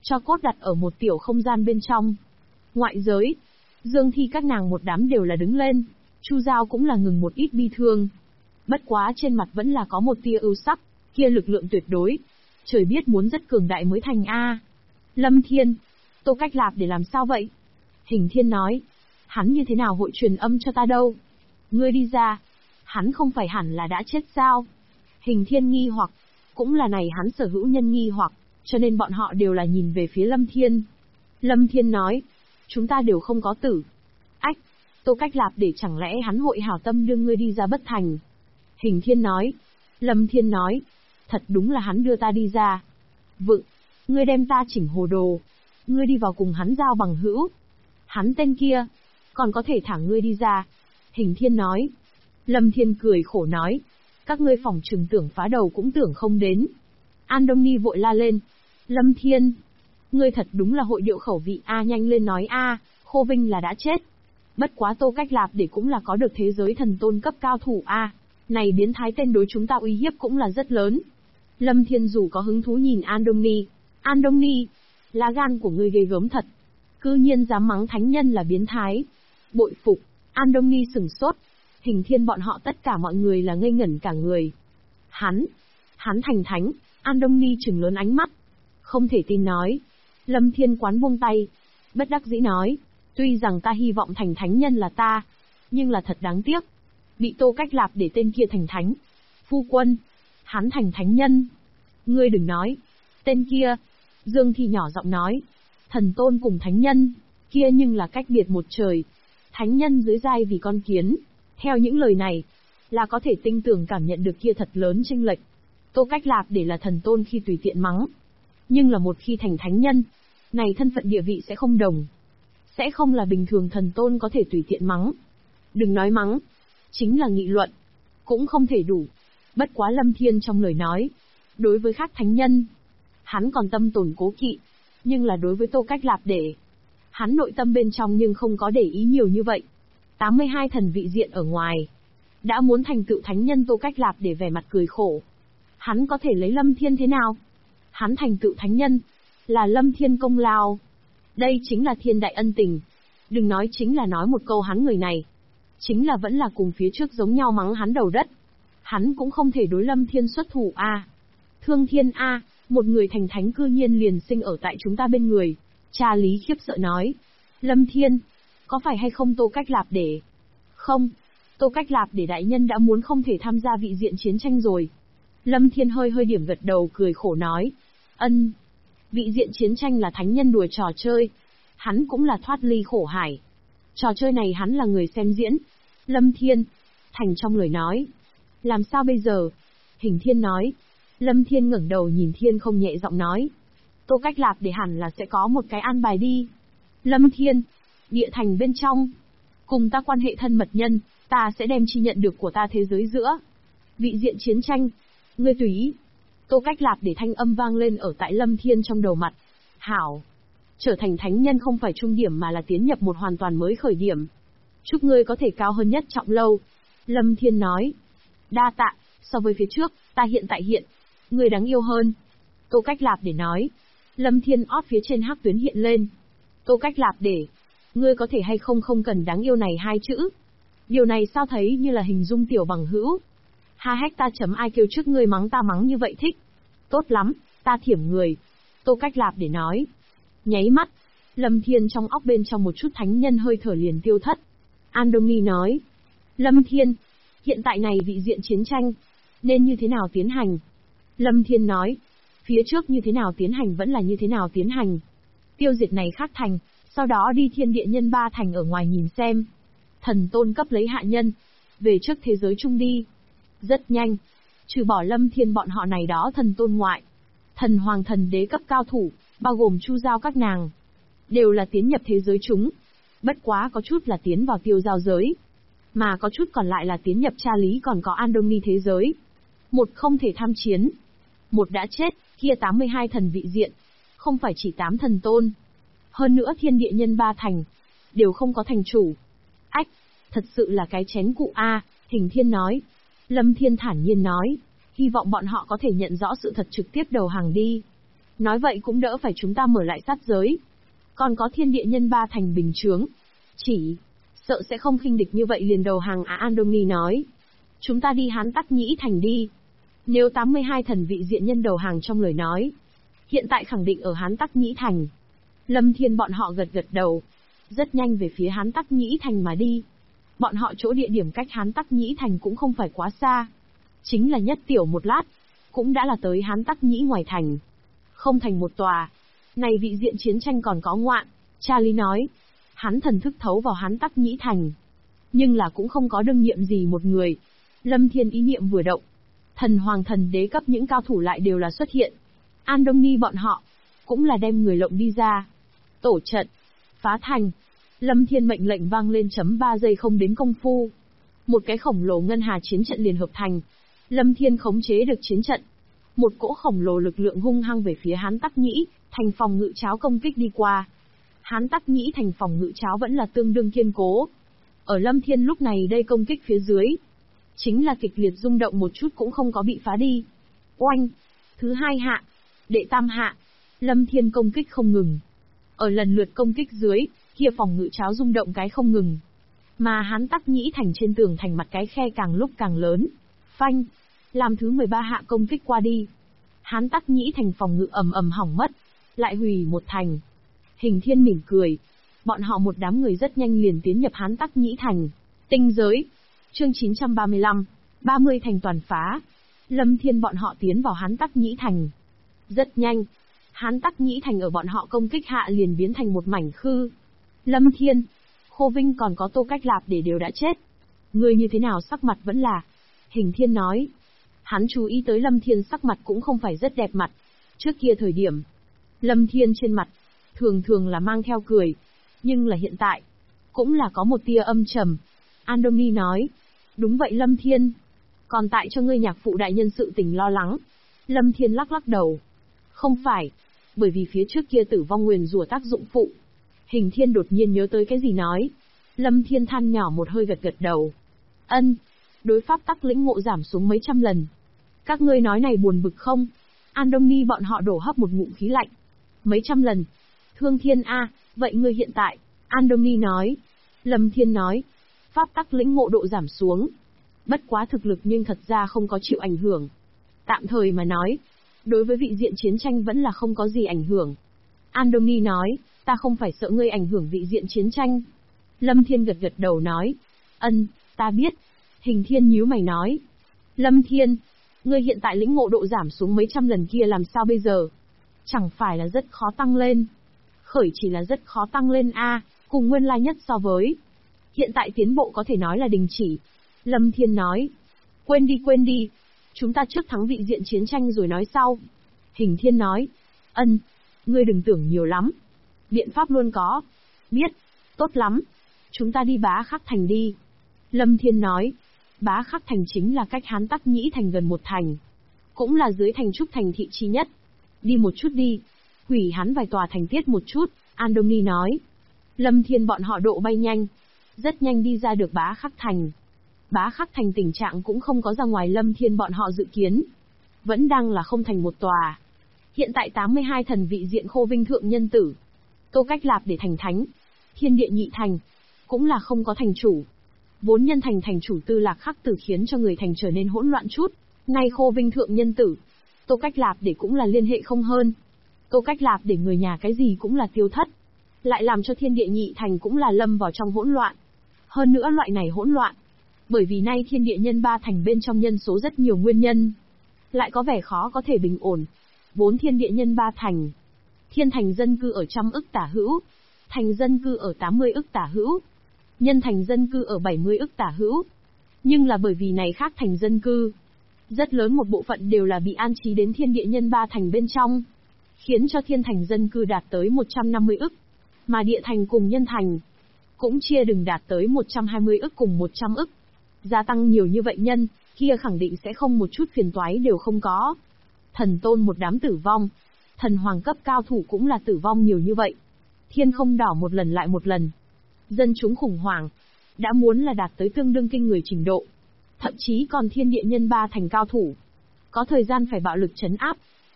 cho cốt đặt ở một tiểu không gian bên trong. Ngoại giới, Dương Thi các nàng một đám đều là đứng lên, Chu Giao cũng là ngừng một ít bi thương. Bất quá trên mặt vẫn là có một tia ưu sắc, kia lực lượng tuyệt đối. Trời biết muốn rất cường đại mới thành a. Lâm Thiên, Tô Cách Lạp để làm sao vậy? Hình Thiên nói, hắn như thế nào hội truyền âm cho ta đâu? Ngươi đi ra, hắn không phải hẳn là đã chết sao? Hình Thiên nghi hoặc, cũng là này hắn sở hữu nhân nghi hoặc, cho nên bọn họ đều là nhìn về phía Lâm Thiên. Lâm Thiên nói, chúng ta đều không có tử. Ách, Tô Cách Lạp để chẳng lẽ hắn hội hảo tâm đưa ngươi đi ra bất thành? Hình Thiên nói, Lâm Thiên nói, thật đúng là hắn đưa ta đi ra. Vựng, ngươi đem ta chỉnh hồ đồ. Ngươi đi vào cùng hắn giao bằng hữu. Hắn tên kia, còn có thể thả ngươi đi ra. Hình Thiên nói. Lâm Thiên cười khổ nói, các ngươi phòng trừng tưởng phá đầu cũng tưởng không đến. An Đông Ni vội la lên, Lâm Thiên, ngươi thật đúng là hội điệu khẩu vị a, nhanh lên nói a, Khô Vinh là đã chết. Bất quá Tô Cách Lạp để cũng là có được thế giới thần tôn cấp cao thủ a, này biến thái tên đối chúng ta uy hiếp cũng là rất lớn. Lâm Thiên dù có hứng thú nhìn An Đông Ni, lá gan của ngươi ghê gớm thật, cư nhiên dám mắng thánh nhân là biến thái. Bội phục. An Đông Ni sừng sốt. Hình Thiên bọn họ tất cả mọi người là ngây ngẩn cả người. Hắn thành thánh. An Đông Ni trừng lớn ánh mắt, không thể tin nói. Lâm Thiên quán buông tay, bất đắc dĩ nói, tuy rằng ta hy vọng thành thánh nhân là ta, nhưng là thật đáng tiếc, bị Tô Cách Lạp để tên kia thành thánh. Phu quân, hắn thành thánh nhân. Ngươi đừng nói. Tên kia, Dương Thi nhỏ giọng nói, thần tôn cùng thánh nhân, kia nhưng là cách biệt một trời. Thánh nhân dưới giai vì con kiến. Theo những lời này, là có thể tinh tường cảm nhận được kia thật lớn chênh lệch. Tô Cách Lạp để là thần tôn khi tùy tiện mắng, nhưng là một khi thành thánh nhân, này thân phận địa vị sẽ không đồng. Sẽ không là bình thường thần tôn có thể tùy tiện mắng. Đừng nói mắng, chính là nghị luận, cũng không thể đủ. Bất quá Lâm Thiên trong lời nói, đối với khác thánh nhân, hắn còn tâm tồn cố kỵ, nhưng là đối với Tô Cách Lạp để, hắn nội tâm bên trong nhưng không có để ý nhiều như vậy. 82 thần vị diện ở ngoài, đã muốn thành tựu thánh nhân Tô Cách Lạp để vẻ mặt cười khổ. Hắn có thể lấy Lâm Thiên thế nào? Hắn thành tựu thánh nhân, là Lâm Thiên công lao. Đây chính là thiên đại ân tình. Đừng nói chính là nói một câu hắn người này, chính là vẫn là cùng phía trước giống nhau mắng hắn đầu đất. Hắn cũng không thể đối Lâm Thiên xuất thủ a. Thương Thiên a, một người thành thánh cư nhiên liền sinh ở tại chúng ta bên người. Cha Lý khiếp sợ nói, Lâm Thiên, có phải hay không Tô Cách Lạp để? Không, Tô Cách Lạp để đại nhân đã muốn không thể tham gia vị diện chiến tranh rồi. Lâm Thiên hơi điểm gật đầu cười khổ nói, vị diện chiến tranh là thánh nhân đùa trò chơi, hắn cũng là thoát ly khổ hải. Trò chơi này hắn là người xem diễn. Lâm Thiên, thành trong lời nói, làm sao bây giờ? Hình Thiên nói. Lâm Thiên ngẩng đầu nhìn Thiên không nhẹ giọng nói, Tô Cách Lạp để hẳn là sẽ có một cái an bài đi. Lâm Thiên, địa thành bên trong, cùng ta quan hệ thân mật nhân, ta sẽ đem chi nhận được của ta thế giới giữa. Vị diện chiến tranh, ngươi tùy ý. Tô Cách Lạp để thanh âm vang lên ở tại Lâm Thiên trong đầu mặt. Hảo, trở thành thánh nhân không phải trung điểm mà là tiến nhập một hoàn toàn mới khởi điểm. Chúc ngươi có thể cao hơn nhất trọng lâu. Lâm Thiên nói. Đa tạ, so với phía trước, ta hiện tại hiện, ngươi đáng yêu hơn. Tô Cách Lạp để nói. Lâm Thiên ót phía trên hắc tuyến hiện lên. Tô Cách Lạp để, ngươi có thể hay không cần đáng yêu này hai chữ. Điều này sao thấy như là hình dung tiểu bằng hữu. Ha hách ta chấm ai kêu trước ngươi mắng ta mắng như vậy thích. Tốt lắm, ta thiểm người. Tô Cách Lạp để nói. Nháy mắt, Lâm Thiên trong óc bên trong một chút thánh nhân hơi thở liền tiêu thất. An Đông Ni nói. Lâm Thiên, hiện tại này vị diện chiến tranh, nên như thế nào tiến hành? Lâm Thiên nói. Phía trước như thế nào tiến hành vẫn là như thế nào tiến hành. Tiêu diệt này khác thành, sau đó đi thiên địa nhân ba thành ở ngoài nhìn xem. Thần tôn cấp lấy hạ nhân, về trước thế giới chung đi. Rất nhanh, trừ bỏ Lâm Thiên bọn họ này đó thần tôn ngoại, thần hoàng thần đế cấp cao thủ, bao gồm Chu Giao các nàng, đều là tiến nhập thế giới chúng. Bất quá có chút là tiến vào Tiêu Giao giới, mà có chút còn lại là tiến nhập Cha Lý còn có An Đông Ni thế giới. Một không thể tham chiến, một đã chết, kia 82 thần vị diện, không phải chỉ 8 thần tôn. Hơn nữa thiên địa nhân ba thành, đều không có thành chủ. Ách, thật sự là cái chén cụ a, Hình Thiên nói. Lâm Thiên thản nhiên nói, hy vọng bọn họ có thể nhận rõ sự thật trực tiếp đầu hàng đi. Nói vậy cũng đỡ phải chúng ta mở lại sát giới. Còn có thiên địa nhân ba thành bình chướng. Chỉ sợ sẽ không khinh địch như vậy liền đầu hàng Andoni nói. Chúng ta đi Hán Tắc Nhĩ Thành đi. Nếu 82 thần vị diện nhân đầu hàng trong lời nói, hiện tại khẳng định ở Hán Tắc Nhĩ Thành. Lâm Thiên bọn họ gật gật đầu. Rất nhanh về phía Hán Tắc Nhĩ Thành mà đi. Bọn họ chỗ địa điểm cách Hán Tắc Nhĩ Thành cũng không phải quá xa. Chính là nhất tiểu một lát, cũng đã là tới Hán Tắc Nhĩ ngoài thành. Không thành một tòa. Này vị diện chiến tranh còn có ngoạn, Charlie nói. Hắn thần thức thấu vào Hán Tắc Nhĩ Thành. Nhưng là cũng không có đương nhiệm gì một người. Lâm Thiên ý niệm vừa động. Thần hoàng thần đế cấp những cao thủ lại đều là xuất hiện. Andoni bọn họ, cũng là đem người lộng đi ra. Tổ trận, phá thành. Lâm Thiên mệnh lệnh vang lên chấm 3 giây không đến công phu. Một cái khổng lồ ngân hà chiến trận liền hợp thành. Lâm Thiên khống chế được chiến trận. Một cỗ khổng lồ lực lượng hung hăng về phía Hán Tắc Nhĩ, thành phòng ngự cháo công kích đi qua. Hán Tắc Nhĩ thành phòng ngự cháo vẫn là tương đương kiên cố. Ở Lâm Thiên lúc này đây công kích phía dưới, chính là kịch liệt rung động một chút cũng không có bị phá đi. Oanh! Thứ hai hạ, đệ tam hạ, Lâm Thiên công kích không ngừng. Ở lần lượt công kích dưới, kia phòng ngự cháo rung động cái không ngừng. Mà Hán Tắc Nhĩ thành trên tường thành mặt cái khe càng lúc càng lớn. Phanh! Làm thứ 13 hạ công kích qua đi. Hán Tắc Nhĩ thành phòng ngự ầm ầm hỏng mất, lại hủy một thành. Hình Thiên mỉm cười. Bọn họ một đám người rất nhanh liền tiến nhập Hán Tắc Nhĩ thành. Tinh giới. Chương 935. 30 thành toàn phá. Lâm Thiên bọn họ tiến vào Hán Tắc Nhĩ thành. Rất nhanh. Hán Tắc Nhĩ thành ở bọn họ công kích hạ liền biến thành một mảnh khư. Lâm Thiên, Khô Vinh còn có Tô Cách Lạp để đều đã chết. Người như thế nào sắc mặt vẫn là. Hình Thiên nói. Hắn chú ý tới Lâm Thiên sắc mặt cũng không phải rất đẹp mặt. Trước kia thời điểm, Lâm Thiên trên mặt, thường thường là mang theo cười. Nhưng là hiện tại, cũng là có một tia âm trầm. Andoni nói. Đúng vậy Lâm Thiên. Còn tại cho ngươi nhạc phụ đại nhân sự tình lo lắng. Lâm Thiên lắc lắc đầu. Không phải. Bởi vì phía trước kia tử vong nguyền rủa tác dụng phụ. Hình Thiên đột nhiên nhớ tới cái gì nói. Lâm Thiên than nhỏ một hơi gật gật đầu. Ân. Đối pháp tắc lĩnh ngộ giảm xuống mấy trăm lần. Các ngươi nói này buồn bực không? Andoni bọn họ đổ hấp một ngụm khí lạnh. Mấy trăm lần. Thương Thiên a, vậy ngươi hiện tại. Andoni nói. Lâm Thiên nói. Pháp tắc lĩnh ngộ độ giảm xuống. Bất quá thực lực nhưng thật ra không có chịu ảnh hưởng. Tạm thời mà nói. Đối với vị diện chiến tranh vẫn là không có gì ảnh hưởng. Andoni nói. Ta không phải sợ ngươi ảnh hưởng vị diện chiến tranh. Lâm Thiên gật gật đầu nói. Ân, ta biết. Hình Thiên nhíu mày nói. Lâm Thiên, ngươi hiện tại lĩnh ngộ độ giảm xuống mấy trăm lần kia làm sao bây giờ? Chẳng phải là rất khó tăng lên. Khởi chỉ là rất khó tăng lên a, cùng nguyên lai nhất so với. Hiện tại tiến bộ có thể nói là đình chỉ. Lâm Thiên nói. Quên đi. Chúng ta trước thắng vị diện chiến tranh rồi nói sau. Hình Thiên nói. Ân, ngươi đừng tưởng nhiều lắm. Biện pháp luôn có. Biết, tốt lắm. Chúng ta đi Bá Khắc Thành đi. Lâm Thiên nói. Bá Khắc Thành chính là cách Hán Tắc Nhĩ Thành gần một thành. Cũng là dưới thành trúc thành thị chi nhất. Đi một chút đi. Hủy hắn vài tòa thành tiết một chút, Andoni nói. Lâm Thiên bọn họ độ bay nhanh. Rất nhanh đi ra được Bá Khắc Thành. Bá Khắc Thành tình trạng cũng không có ra ngoài Lâm Thiên bọn họ dự kiến. Vẫn đang là không thành một tòa. Hiện tại 82 thần vị diện Khô Vinh thượng nhân tử. Tô Cách Lạp để thành thánh. Thiên địa nhị thành. Cũng là không có thành chủ. Vốn nhân thành thành chủ Tư Lạc Khắc Tử khiến cho người thành trở nên hỗn loạn chút. Nay Khô Vinh thượng nhân tử. Tô Cách Lạp để cũng là liên hệ không hơn. Tô Cách Lạp để người nhà cái gì cũng là tiêu thất. Lại làm cho thiên địa nhị thành cũng là lâm vào trong hỗn loạn. Hơn nữa loại này hỗn loạn. Bởi vì nay thiên địa nhân ba thành bên trong nhân số rất nhiều nguyên nhân. Lại có vẻ khó có thể bình ổn. Vốn thiên địa nhân ba thành. Thiên thành dân cư ở 100 ức tả hữu. Thành dân cư ở 80 ức tả hữu. Nhân thành dân cư ở 70 ức tả hữu. Nhưng là bởi vì này khác thành dân cư. Rất lớn một bộ phận đều là bị an trí đến thiên địa nhân ba thành bên trong. Khiến cho thiên thành dân cư đạt tới 150 ức. Mà địa thành cùng nhân thành cũng chia đừng đạt tới 120 ức cùng 100 ức. Gia tăng nhiều như vậy nhân, kia khẳng định sẽ không một chút phiền toái đều không có. Thần tôn một đám tử vong. Thần hoàng cấp cao thủ cũng là tử vong nhiều như vậy. Thiên không đảo một lần lại một lần. Dân chúng khủng hoảng. Đã muốn là đạt tới tương đương kinh người trình độ. Thậm chí còn thiên địa nhân ba thành cao thủ. Có thời gian phải bạo lực trấn áp.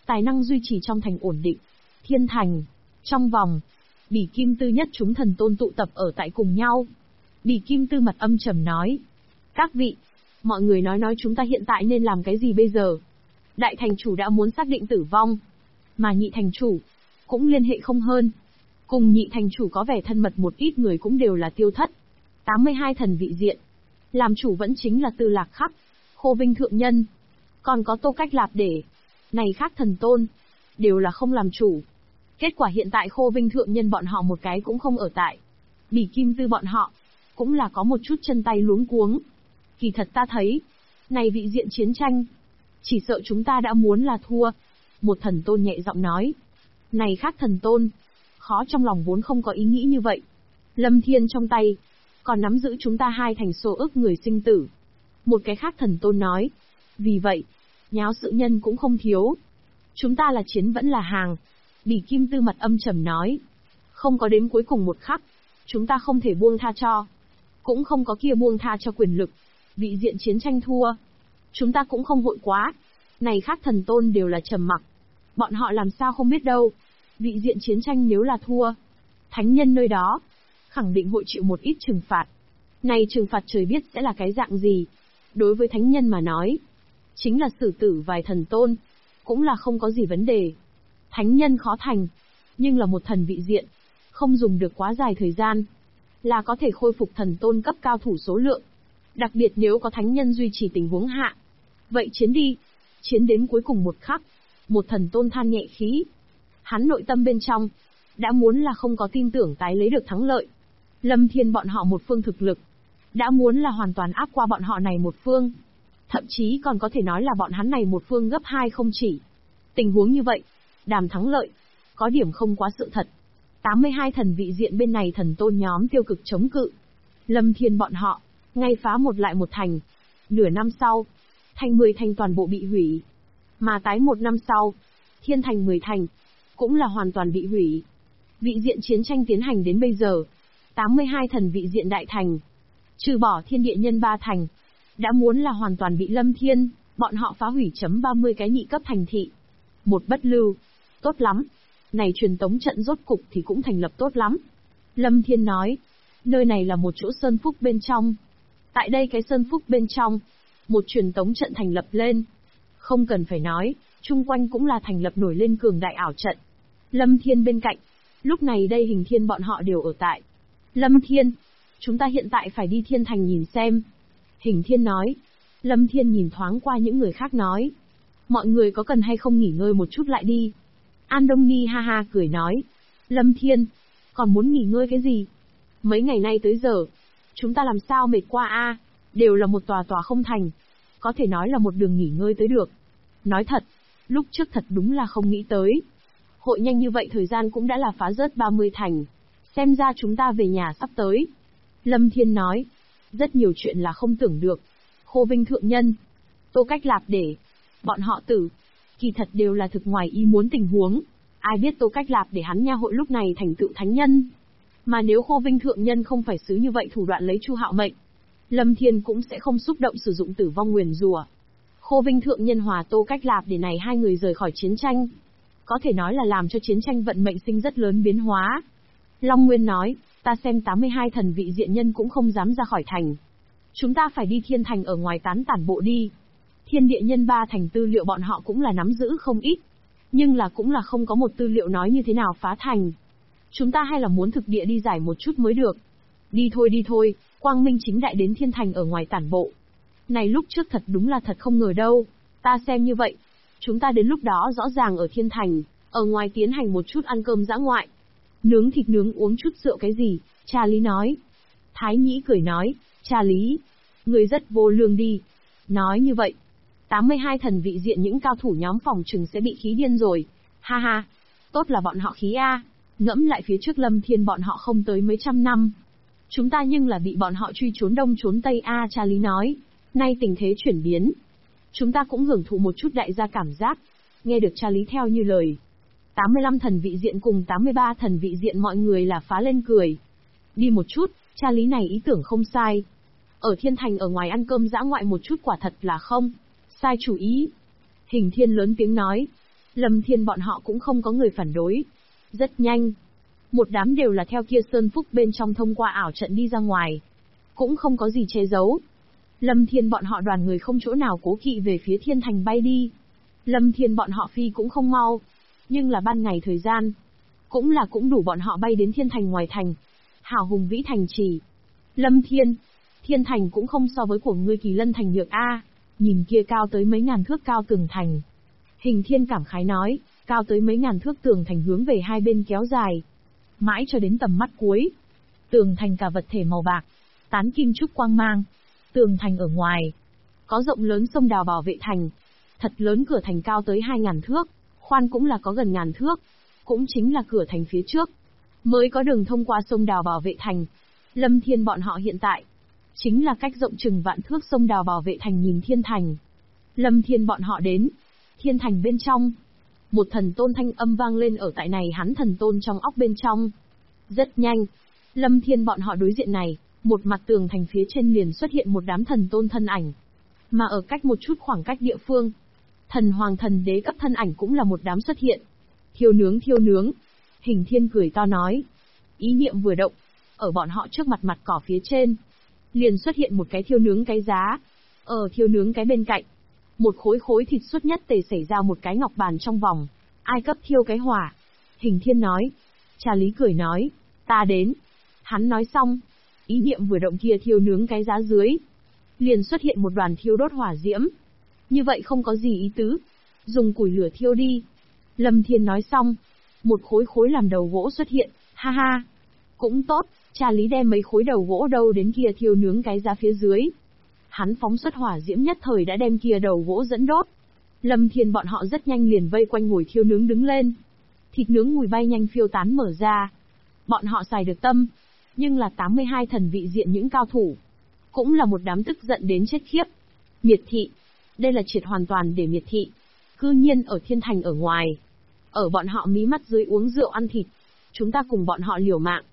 Tài năng duy trì trong thành ổn định. Thiên thành. Trong vòng. Bỉ Kim Tư nhất chúng thần tôn tụ tập ở tại cùng nhau. Bỉ Kim Tư mặt âm trầm nói. Các vị, mọi người nói chúng ta hiện tại nên làm cái gì bây giờ? Đại thành chủ đã muốn xác định tử vong. Mà nhị thành chủ, cũng liên hệ không hơn. Cùng nhị thành chủ có vẻ thân mật một ít người cũng đều là Tiêu Thất. 82 thần vị diện. Làm chủ vẫn chính là Tư Lạc Khắc, Khô Vinh Thượng Nhân. Còn có Tô Cách Lạp để. Này khác thần tôn. Đều là không làm chủ. Kết quả hiện tại Khô Vinh Thượng Nhân bọn họ một cái cũng không ở tại. Bỉ Kim Tư bọn họ. Cũng là có một chút chân tay luống cuống. Kỳ thật ta thấy. Này vị diện chiến tranh. Chỉ sợ chúng ta đã muốn là thua. Một thần tôn nhẹ giọng nói. Này khác thần tôn. Khó trong lòng vốn không có ý nghĩ như vậy. Lâm Thiên trong tay. Còn nắm giữ chúng ta 2 thành số ức người sinh tử. Một cái khác thần tôn nói. Vì vậy. Nháo sự nhân cũng không thiếu. Chúng ta là chiến vẫn là hàng. Bỉ Kim Tư mặt âm trầm nói. Không có đến cuối cùng một khắc. Chúng ta không thể buông tha cho. Cũng không có kia buông tha cho quyền lực. Vị diện chiến tranh thua. Chúng ta cũng không vội quá. Này khác thần tôn đều là trầm mặc. Bọn họ làm sao không biết đâu. Vị diện chiến tranh nếu là thua. Thánh nhân nơi đó. Khẳng định hội chịu một ít trừng phạt. Này trừng phạt trời biết sẽ là cái dạng gì. Đối với thánh nhân mà nói. Chính là xử tử vài thần tôn. Cũng là không có gì vấn đề. Thánh nhân khó thành. Nhưng là một thần vị diện. Không dùng được quá dài thời gian. Là có thể khôi phục thần tôn cấp cao thủ số lượng. Đặc biệt nếu có thánh nhân duy trì tình huống hạ. Vậy chiến đi. Chiến đến cuối cùng một khắc. Một thần tôn than nhẹ khí. Hắn nội tâm bên trong. Đã muốn là không có tin tưởng tái lấy được thắng lợi. Lâm Thiên bọn họ một phương thực lực. Đã muốn là hoàn toàn áp qua bọn họ này một phương. Thậm chí còn có thể nói là bọn hắn này một phương gấp 2 không chỉ. Tình huống như vậy. Đàm thắng lợi. Có điểm không quá sự thật. 82 thần vị diện bên này thần tôn nhóm tiêu cực chống cự. Lâm Thiên bọn họ. Ngay phá một lại một thành. Nửa năm sau. Thành 10 thành toàn bộ bị hủy. Mà tái một năm sau. Thiên thành 10 thành. Cũng là hoàn toàn bị hủy. Vị diện chiến tranh tiến hành đến bây giờ. 82 thần vị diện đại thành. Trừ bỏ thiên địa nhân 3 thành. Đã muốn là hoàn toàn bị Lâm Thiên, bọn họ phá hủy chấm 30 cái nhị cấp thành thị. Một bất lưu. Tốt lắm. Này truyền tống trận rốt cục thì cũng thành lập tốt lắm. Lâm Thiên nói. Nơi này là một chỗ sơn phúc bên trong. Tại đây cái sơn phúc bên trong. Một truyền tống trận thành lập lên. Không cần phải nói, chung quanh cũng là thành lập nổi lên cường đại ảo trận. Lâm Thiên bên cạnh. Lúc này đây Hình Thiên bọn họ đều ở tại. Lâm Thiên. Chúng ta hiện tại phải đi Thiên Thành nhìn xem. Hình Thiên nói. Lâm Thiên nhìn thoáng qua những người khác nói. Mọi người có cần hay không nghỉ ngơi một chút lại đi. An Đông Nhi ha ha cười nói. Lâm Thiên. Còn muốn nghỉ ngơi cái gì? Mấy ngày nay tới giờ. Chúng ta làm sao mệt qua a? Đều là một tòa không thành. Có thể nói là một đường nghỉ ngơi tới được. Nói thật. Lúc trước thật đúng là không nghĩ tới. Hội nhanh như vậy thời gian cũng đã là phá rớt 30 thành. Xem ra chúng ta về nhà sắp tới. Lâm Thiên nói. Rất nhiều chuyện là không tưởng được. Khô Vinh Thượng Nhân. Tô Cách Lạp để. Bọn họ tử. Kỳ thật đều là thực ngoài ý muốn tình huống. Ai biết Tô Cách Lạp để hắn nha hội lúc này thành tựu thánh nhân. Mà nếu Khô Vinh Thượng Nhân không phải xứ như vậy thủ đoạn lấy Chu Hạo mệnh. Lâm Thiên cũng sẽ không xúc động sử dụng tử vong nguyền rủa. Khô Vinh Thượng Nhân hòa Tô Cách Lạp để này hai người rời khỏi chiến tranh. Có thể nói là làm cho chiến tranh vận mệnh sinh rất lớn biến hóa. Long Nguyên nói, ta xem 82 thần vị diện nhân cũng không dám ra khỏi thành. Chúng ta phải đi Thiên Thành ở ngoài tán tản bộ đi. Thiên địa nhân 3 thành tư liệu bọn họ cũng là nắm giữ không ít. Nhưng là cũng là không có một tư liệu nói như thế nào phá thành. Chúng ta hay là muốn thực địa đi giải một chút mới được. Đi thôi, quang minh chính đại đến Thiên Thành ở ngoài tản bộ. Này lúc trước thật đúng là thật không ngờ đâu. Ta xem như vậy. Chúng ta đến lúc đó rõ ràng ở Thiên Thành, ở ngoài tiến hành một chút ăn cơm dã ngoại. Nướng thịt nướng uống chút rượu cái gì, cha Lý nói. Thái Nhĩ cười nói, cha Lý, người rất vô lương đi. Nói như vậy, 82 thần vị diện những cao thủ nhóm phòng trừng sẽ bị khí điên rồi. Ha ha, tốt là bọn họ khí a. Ngẫm lại phía trước Lâm Thiên bọn họ không tới mấy trăm năm. Chúng ta nhưng là bị bọn họ truy trốn đông trốn tây a, cha Lý nói. Nay tình thế chuyển biến. Chúng ta cũng hưởng thụ một chút đại gia cảm giác. Nghe được cha Lý theo như lời. 85 thần vị diện cùng 83 thần vị diện mọi người là phá lên cười. Đi một chút, cha Lý này ý tưởng không sai. Ở Thiên Thành ở ngoài ăn cơm dã ngoại một chút quả thật là không sai chủ ý. Hình Thiên lớn tiếng nói. Lâm Thiên bọn họ cũng không có người phản đối. Rất nhanh, một đám đều là theo kia sơn phúc bên trong thông qua ảo trận đi ra ngoài. Cũng không có gì che giấu. Lâm Thiên bọn họ đoàn người không chỗ nào cố kỵ về phía thiên thành bay đi. Lâm Thiên bọn họ phi cũng không mau, nhưng là ban ngày thời gian, cũng đủ bọn họ bay đến thiên thành ngoài thành. Hào hùng vĩ thành trì. Lâm Thiên, thiên thành cũng không so với của ngươi Kỳ Lân thành nhược a. Nhìn kia cao tới mấy ngàn thước cao tường thành. Hình Thiên cảm khái nói, cao tới mấy ngàn thước tường thành hướng về hai bên kéo dài, mãi cho đến tầm mắt cuối. Tường thành cả vật thể màu bạc, tán kim trúc quang mang. Tường thành ở ngoài, có rộng lớn sông đào bảo vệ thành. Thật lớn cửa thành cao tới 2.000 thước, khoan cũng là có gần 1.000 thước. Cũng chính là cửa thành phía trước, mới có đường thông qua sông đào bảo vệ thành. Lâm Thiên bọn họ hiện tại, chính là cách rộng chừng vạn thước sông đào bảo vệ thành nhìn thiên thành. Lâm Thiên bọn họ đến, thiên thành bên trong. Một thần tôn thanh âm vang lên ở tại này hắn thần tôn trong óc bên trong. Rất nhanh, Lâm Thiên bọn họ đối diện này, một mặt tường thành phía trên liền xuất hiện một đám thần tôn thân ảnh. Mà ở cách một chút khoảng cách địa phương, thần hoàng thần đế cấp thân ảnh cũng là một đám xuất hiện. Thiêu nướng. Hình Thiên cười to nói. Ý niệm vừa động, ở bọn họ trước mặt mặt cỏ phía trên, liền xuất hiện một cái thiêu nướng cái giá. Ở thiêu nướng cái bên cạnh, một khối thịt suốt nhất tề xảy ra một cái ngọc bàn trong vòng. Ai cấp thiêu cái hỏa? Hình Thiên nói. Cha Lý cười nói, ta đến. Hắn nói xong, ý niệm vừa động kia thiêu nướng cái giá dưới, liền xuất hiện một đoàn thiêu đốt hỏa diễm. Như vậy không có gì ý tứ, dùng củi lửa thiêu đi. Lâm Thiên nói xong, một khối làm đầu gỗ xuất hiện, ha ha. Cũng tốt, cha Lý đem mấy khối đầu gỗ đâu đến kia thiêu nướng cái giá phía dưới. Hắn phóng xuất hỏa diễm nhất thời đã đem kia đầu gỗ dẫn đốt. Lâm Thiên bọn họ rất nhanh liền vây quanh ngồi thiêu nướng đứng lên. Thịt nướng mùi bay nhanh phiêu tán mở ra. Bọn họ xài được tâm, nhưng là 82 thần vị diện những cao thủ, cũng là một đám tức giận đến chết khiếp. Miệt thị, đây là triệt hoàn toàn để miệt thị. Cư nhiên ở thiên thành ở ngoài, ở bọn họ mí mắt dưới uống rượu ăn thịt, chúng ta cùng bọn họ liều mạng.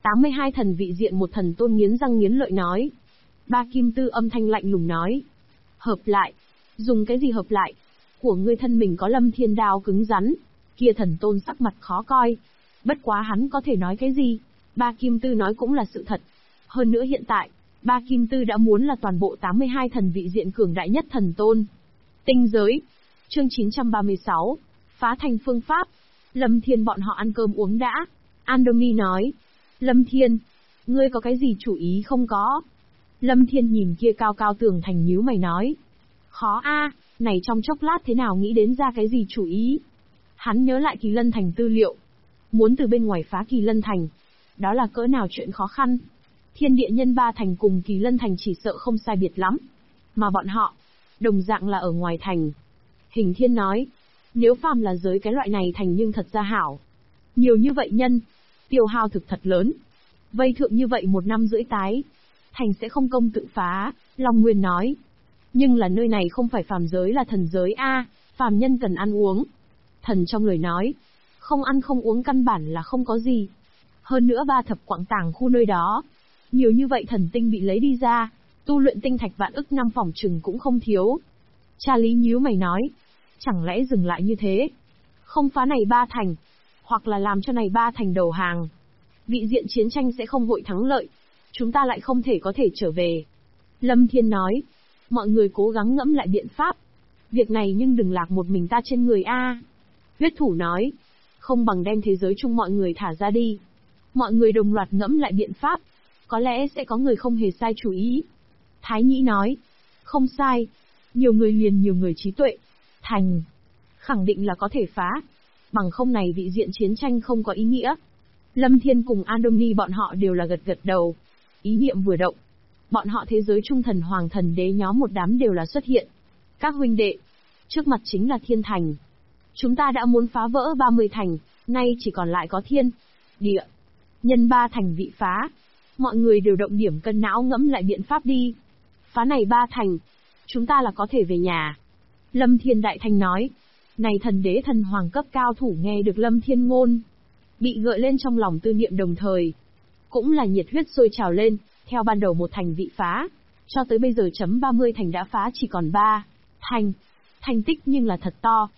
82 thần vị diện một thần tôn nghiến răng nghiến lợi nói. Ba Kim Tư âm thanh lạnh lùng nói. Hợp lại, dùng cái gì hợp lại? Của ngươi thân mình có Lâm Thiên đao cứng rắn. Kia thần tôn sắc mặt khó coi. Bất quá hắn có thể nói cái gì? Ba Kim Tư nói cũng là sự thật. Hơn nữa hiện tại, Ba Kim Tư đã muốn là toàn bộ 82 thần vị diện cường đại nhất thần tôn. Tinh giới. Chương 936. Phá thành phương pháp. Lâm Thiên bọn họ ăn cơm uống đã. Andomi nói. Lâm Thiên, ngươi có cái gì chủ ý không có? Lâm Thiên nhìn kia cao cao tường thành nhíu mày nói. Khó a, này trong chốc lát thế nào nghĩ đến ra cái gì chủ ý? Hắn nhớ lại Kỳ Lân thành tư liệu. Muốn từ bên ngoài phá Kỳ Lân thành, đó là cỡ nào chuyện khó khăn. Thiên địa nhân ba thành cùng Kỳ Lân thành chỉ sợ không sai biệt lắm. Mà bọn họ, đồng dạng là ở ngoài thành. Hình Thiên nói, nếu phàm là giới cái loại này thành nhưng thật ra hảo. Nhiều như vậy nhân, tiêu hao thực thật lớn. Vây thượng như vậy 1 năm rưỡi tái, thành sẽ không công tự phá, Long Nguyên nói. Nhưng là nơi này không phải phàm giới là thần giới a, phàm nhân cần ăn uống. Thần trong lời nói, không ăn không uống căn bản là không có gì. Hơn nữa 3 thập quặng tàng khu nơi đó, nhiều như vậy thần tinh bị lấy đi ra, tu luyện tinh thạch vạn ức năm phòng trừng cũng không thiếu. Cha Lý nhíu mày nói, chẳng lẽ dừng lại như thế? Không phá này 3 thành, hoặc là làm cho này 3 thành đầu hàng. Vị diện chiến tranh sẽ không hội thắng lợi, chúng ta lại không thể có thể trở về. Lâm Thiên nói, mọi người cố gắng ngẫm lại biện pháp. Việc này nhưng đừng lạc một mình ta trên người a. Huyết thủ nói, không bằng đem thế giới chung mọi người thả ra đi. Mọi người đồng loạt ngẫm lại biện pháp, có lẽ sẽ có người không hề sai chủ ý. Thái Nhĩ nói, không sai, nhiều người liền nhiều người trí tuệ. Thành, khẳng định là có thể phá. Bằng không này vị diện chiến tranh không có ý nghĩa. Lâm Thiên cùng Andomi bọn họ đều là gật gật đầu. Ý niệm vừa động, bọn họ thế giới trung thần hoàng thần đế nhóm một đám đều là xuất hiện. Các huynh đệ, trước mặt chính là thiên thành. Chúng ta đã muốn phá vỡ 30 thành, nay chỉ còn lại có thiên, địa, nhân 3 thành vị phá. Mọi người đều động điểm cân não ngẫm lại biện pháp đi. Phá này 3 thành, chúng ta là có thể về nhà. Lâm Thiên đại thành nói. Này thần đế thần hoàng cấp cao thủ nghe được Lâm Thiên ngôn, bị gợi lên trong lòng tư niệm đồng thời, cũng là nhiệt huyết sôi trào lên. Theo ban đầu 1 thành vị phá, cho tới bây giờ chấm 30 thành đã phá chỉ còn 3 thành. Thành tích nhưng là thật to.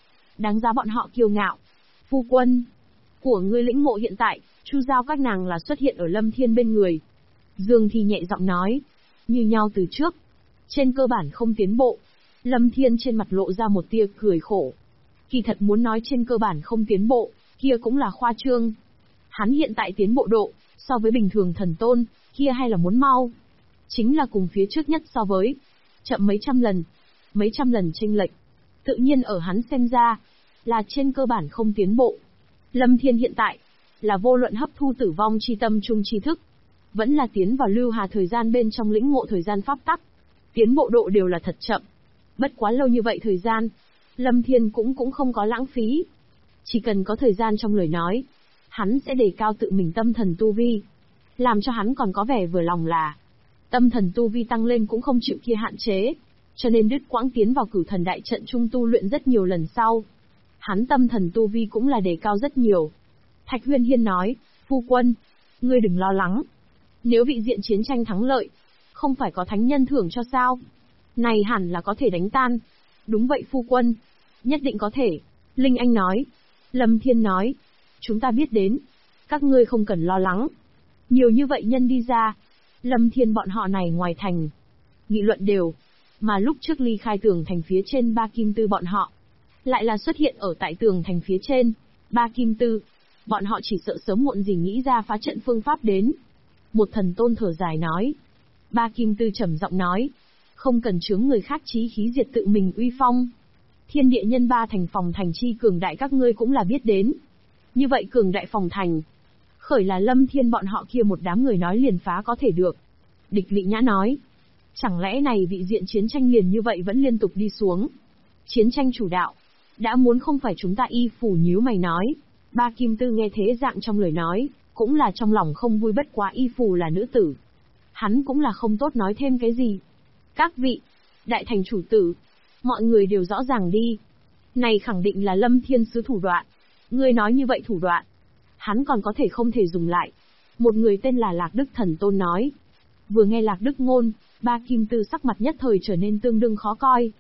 đáng giá bọn họ kiêu ngạo. Phu quân, của ngươi lĩnh ngộ hiện tại, chu giao các nàng là xuất hiện ở Lâm Thiên bên người. Dương Thi nhẹ giọng nói, như nhau từ trước. Trên cơ bản không tiến bộ. Lâm Thiên trên mặt lộ ra một tia cười khổ. Kỳ thật muốn nói trên cơ bản không tiến bộ, kia cũng là khoa trương. Hắn hiện tại tiến bộ độ, so với bình thường thần tôn, kia hay là muốn mau. Chính là cùng phía trước nhất so với, chậm mấy trăm lần chênh lệch. Tự nhiên ở hắn xem ra, là trên cơ bản không tiến bộ. Lâm Thiên hiện tại, là vô luận hấp thu tử vong chi tâm trung tri thức, vẫn là tiến vào lưu hà thời gian bên trong lĩnh ngộ thời gian pháp tắc. Tiến bộ độ đều là thật chậm. Bất quá lâu như vậy thời gian, Lâm Thiên cũng không có lãng phí. Chỉ cần có thời gian trong lời nói, hắn sẽ đề cao tự mình tâm thần tu vi. Làm cho hắn còn có vẻ vừa lòng là, tâm thần tu vi tăng lên cũng không chịu kia hạn chế, cho nên đứt quãng tiến vào cửu thần đại trận trung tu luyện rất nhiều lần sau. Hắn tâm thần tu vi cũng là đề cao rất nhiều. Thạch Huyên Hiên nói, phu quân, ngươi đừng lo lắng. Nếu vị diện chiến tranh thắng lợi, không phải có thánh nhân thưởng cho sao? Này hẳn là có thể đánh tan. Đúng vậy phu quân, nhất định có thể. Linh Anh nói. Lâm Thiên nói, chúng ta biết đến. Các ngươi không cần lo lắng. Nhiều như vậy nhân đi ra. Lâm Thiên bọn họ này ngoài thành. Nghị luận đều. Mà lúc trước ly khai tường thành phía trên ba kim tư bọn họ. Lại là xuất hiện ở tại tường thành phía trên. Ba kim tư. Bọn họ chỉ sợ sớm muộn gì nghĩ ra phá trận phương pháp đến. Một thần tôn thở dài nói. Ba kim tư trầm giọng nói. Không cần chướng người khác chí khí diệt tự mình uy phong. Thiên địa nhân ba thành phòng thành chi cường đại các ngươi cũng là biết đến. Như vậy cường đại phòng thành. Khởi là Lâm Thiên bọn họ kia một đám người nói liền phá có thể được. Địch Lị Nhã nói. Chẳng lẽ này vị diện chiến tranh liền như vậy vẫn liên tục đi xuống. Chiến tranh chủ đạo. Đã muốn không phải chúng ta y phủ nhíu mày nói. Ba kim tư nghe thế dạng trong lời nói, cũng là trong lòng không vui bất quá y phủ là nữ tử. Hắn cũng là không tốt nói thêm cái gì. Các vị, đại thành chủ tử, mọi người đều rõ ràng đi. Này khẳng định là Lâm Thiên sứ thủ đoạn. Ngươi nói như vậy thủ đoạn, hắn còn có thể không thể dùng lại. Một người tên là Lạc Đức Thần Tôn nói. Vừa nghe Lạc Đức ngôn, ba kim tư sắc mặt nhất thời trở nên tương đương khó coi.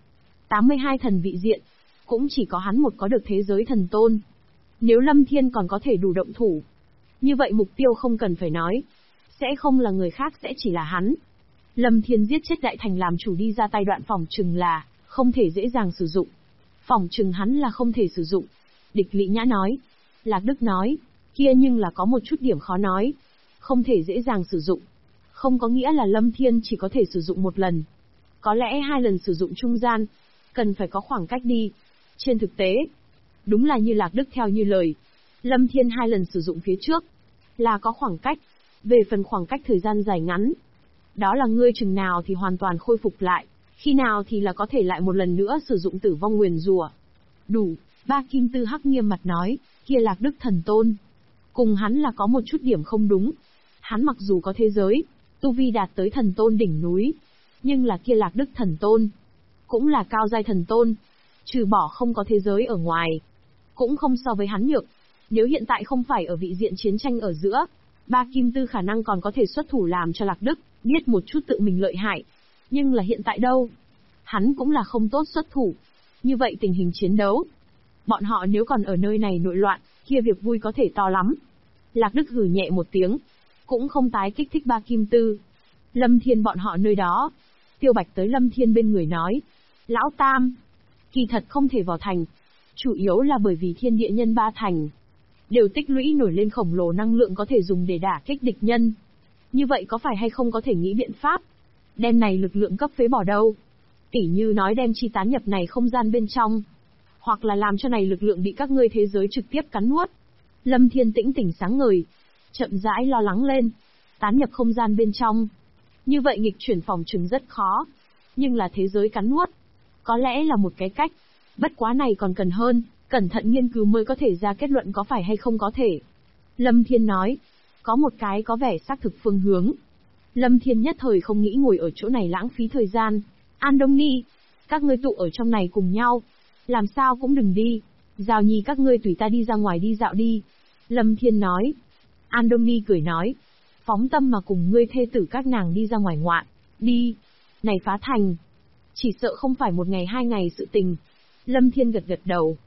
82 thần vị diện, cũng chỉ có hắn một có được thế giới thần tôn. Nếu Lâm Thiên còn có thể đủ động thủ, như vậy mục tiêu không cần phải nói. Sẽ không là người khác sẽ chỉ là hắn. Lâm Thiên giết chết đại thành làm chủ đi ra tay đoạn phỏng chừng là không thể dễ dàng sử dụng. Phỏng chừng hắn là không thể sử dụng. Địch Lị Nhã nói. Lạc Đức nói, kia nhưng là có một chút điểm khó nói. Không thể dễ dàng sử dụng. Không có nghĩa là Lâm Thiên chỉ có thể sử dụng một lần. Có lẽ 2 lần sử dụng trung gian, cần phải có khoảng cách đi. Trên thực tế, đúng là như Lạc Đức theo như lời. Lâm Thiên 2 lần sử dụng phía trước, là có khoảng cách. Về phần khoảng cách thời gian dài ngắn, đó là ngươi chừng nào thì hoàn toàn khôi phục lại, khi nào thì là có thể lại một lần nữa sử dụng tử vong nguyền rủa. Đủ, ba kim tư hắc nghiêm mặt nói, kia Lạc Đức Thần Tôn. Cùng hắn là có một chút điểm không đúng. Hắn mặc dù có thế giới, tu vi đạt tới thần tôn đỉnh núi, nhưng là kia Lạc Đức Thần Tôn, cũng là cao giai thần tôn. Trừ bỏ không có thế giới ở ngoài, cũng không so với hắn nhược. Nếu hiện tại không phải ở vị diện chiến tranh ở giữa, ba kim tư khả năng còn có thể xuất thủ làm cho Lạc Đức biết một chút tự mình lợi hại. Nhưng là hiện tại đâu? Hắn cũng là không tốt xuất thủ. Như vậy tình hình chiến đấu, bọn họ nếu còn ở nơi này nội loạn, kia việc vui có thể to lắm. Lạc Đức hừ nhẹ một tiếng, cũng không tái kích thích ba kim tư. Lâm Thiên bọn họ nơi đó. Tiêu Bạch tới Lâm Thiên bên người nói. Lão Tam, kỳ thật không thể vào thành. Chủ yếu là bởi vì thiên địa nhân ba thành đều tích lũy nổi lên khổng lồ năng lượng có thể dùng để đả kích địch nhân. Như vậy có phải hay không có thể nghĩ biện pháp đem này lực lượng cấp phế bỏ đâu? Tỉ như nói đem chi tán nhập này không gian bên trong, hoặc là làm cho này lực lượng bị các ngươi thế giới trực tiếp cắn nuốt. Lâm Thiên tĩnh tỉnh sáng ngời, chậm rãi lo lắng lên. Tán nhập không gian bên trong, như vậy nghịch chuyển phòng trừng rất khó, nhưng là thế giới cắn nuốt, có lẽ là một cái cách. Bất quá này còn cần hơn, cẩn thận nghiên cứu mới có thể ra kết luận có phải hay không có thể. Lâm Thiên nói, có một cái có vẻ xác thực phương hướng. Lâm Thiên nhất thời không nghĩ ngồi ở chỗ này lãng phí thời gian. An Đông Ni, các ngươi tụ ở trong này cùng nhau, làm sao cũng đừng đi. Giao Nhi các ngươi tùy ta đi ra ngoài đi dạo đi. Lâm Thiên nói. An Đông Ni cười nói, phóng tâm mà cùng ngươi thê tử các nàng đi ra ngoài ngoạn, đi. Này phá thành, chỉ sợ không phải 1 ngày 2 ngày sự tình. Lâm Thiên gật gật đầu.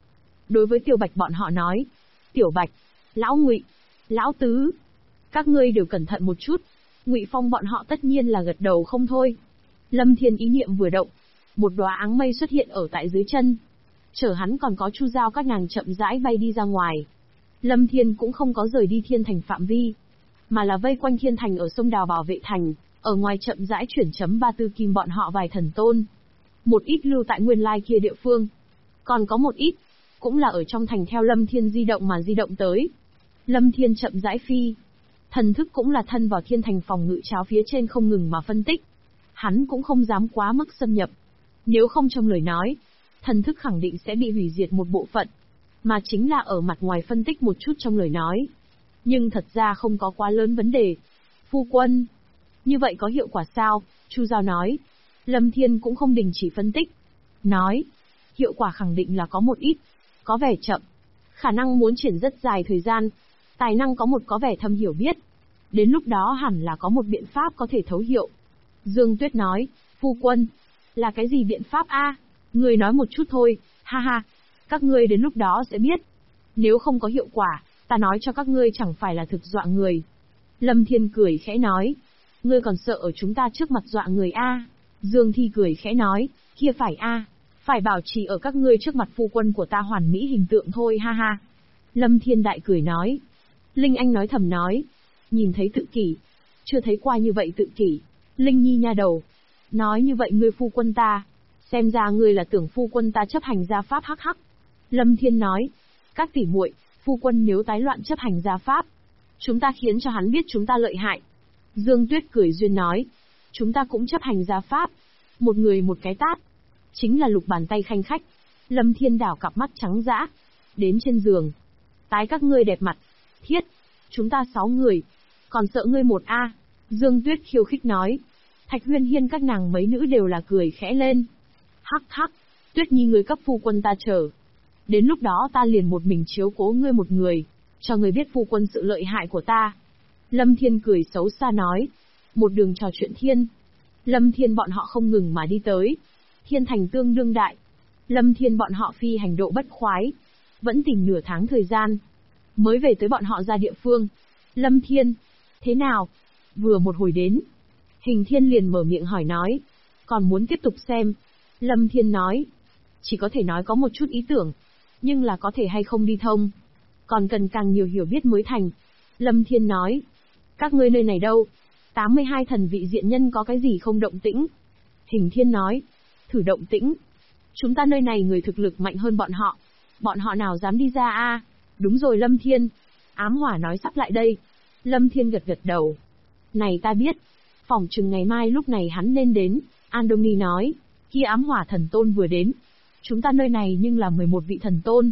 đối với Tiểu Bạch bọn họ nói. Tiểu Bạch, Lão Ngụy, Lão Tứ, các ngươi đều cẩn thận một chút. Ngụy Phong bọn họ tất nhiên là gật đầu không thôi. Lâm Thiên ý niệm vừa động, một đóa áng mây xuất hiện ở tại dưới chân. Chở hắn còn có Chu Giao các nàng chậm rãi bay đi ra ngoài. Lâm Thiên cũng không có rời đi Thiên Thành phạm vi, mà là vây quanh Thiên Thành ở sông Đào bảo vệ thành, ở ngoài chậm rãi chuyển chấm 34 kim bọn họ vài thần tôn. Một ít lưu tại nguyên lai kia địa phương. Còn có một ít, cũng là ở trong thành theo Lâm Thiên di động mà di động tới. Lâm Thiên chậm rãi phi. Thần thức cũng là thân vào Thiên Thành phòng ngự cháo phía trên không ngừng mà phân tích. Hắn cũng không dám quá mức xâm nhập. Nếu không trong lời nói, thần thức khẳng định sẽ bị hủy diệt một bộ phận. Mà chính là ở mặt ngoài phân tích một chút trong lời nói. Nhưng thật ra không có quá lớn vấn đề. Phu quân, như vậy có hiệu quả sao? Chu Giao nói. Lâm Thiên cũng không đình chỉ phân tích. Nói, hiệu quả khẳng định là có một ít, có vẻ chậm. Khả năng muốn triển rất dài thời gian. Tài năng có một có vẻ thâm hiểu biết. Đến lúc đó hẳn là có một biện pháp có thể thấu hiệu. Dương Tuyết nói, phu quân, là cái gì biện pháp a? Người nói một chút thôi, ha ha. Các ngươi đến lúc đó sẽ biết. Nếu không có hiệu quả, ta nói cho các ngươi chẳng phải là thực dọa người. Lâm Thiên cười khẽ nói, ngươi còn sợ ở chúng ta trước mặt dọa người a? Dương Thi cười khẽ nói, kia phải a, phải bảo trì ở các ngươi trước mặt phu quân của ta hoàn mỹ hình tượng thôi ha ha. Lâm Thiên đại cười nói. Linh Anh nói thầm nói, nhìn thấy tự kỷ, chưa thấy qua như vậy tự kỷ. Linh Nhi nha đầu, nói như vậy ngươi phu quân ta, xem ra ngươi là tưởng phu quân ta chấp hành gia pháp hắc hắc. Lâm Thiên nói, các tỷ muội, phu quân nếu tái loạn chấp hành gia pháp, chúng ta khiến cho hắn biết chúng ta lợi hại. Dương Tuyết cười duyên nói, chúng ta cũng chấp hành gia pháp, một người một cái tát, chính là lục bàn tay khanh khách. Lâm Thiên đảo cặp mắt trắng dã, đến trên giường, tái các ngươi đẹp mặt, thiết, chúng ta 6 người, còn sợ ngươi một a? Dương Tuyết khiêu khích nói. Thạch Huyên Hiên các nàng mấy nữ đều là cười khẽ lên. Hắc hắc, Tuyết Nhi ngươi cấp phu quân ta chờ. Đến lúc đó ta liền một mình chiếu cố ngươi một người, cho ngươi biết phu quân sự lợi hại của ta. Lâm Thiên cười xấu xa nói. Một đường trò chuyện thiên. Lâm Thiên bọn họ không ngừng mà đi tới. Thiên Thành tương đương đại. Lâm Thiên bọn họ phi hành độ bất khoái. Vẫn tìm nửa tháng thời gian. Mới về tới bọn họ ra địa phương. Lâm Thiên, thế nào? Vừa một hồi đến. Hình Thiên liền mở miệng hỏi nói. Còn muốn tiếp tục xem. Lâm Thiên nói. Chỉ có thể nói có một chút ý tưởng. Nhưng là có thể hay không đi thông. Còn cần càng nhiều hiểu biết mới thành. Lâm Thiên nói. Các ngươi nơi này đâu? 82 thần vị diện nhân có cái gì không động tĩnh? Hình Thiên nói. Thử động tĩnh. Chúng ta nơi này người thực lực mạnh hơn bọn họ. Bọn họ nào dám đi ra a? Đúng rồi Lâm Thiên. Ám Hỏa nói sắp lại đây. Lâm Thiên gật gật đầu. Này ta biết. Phỏng chừng ngày mai lúc này hắn nên đến. Andoni nói. Khi Ám Hỏa thần tôn vừa đến. Chúng ta nơi này nhưng là 11 vị thần tôn.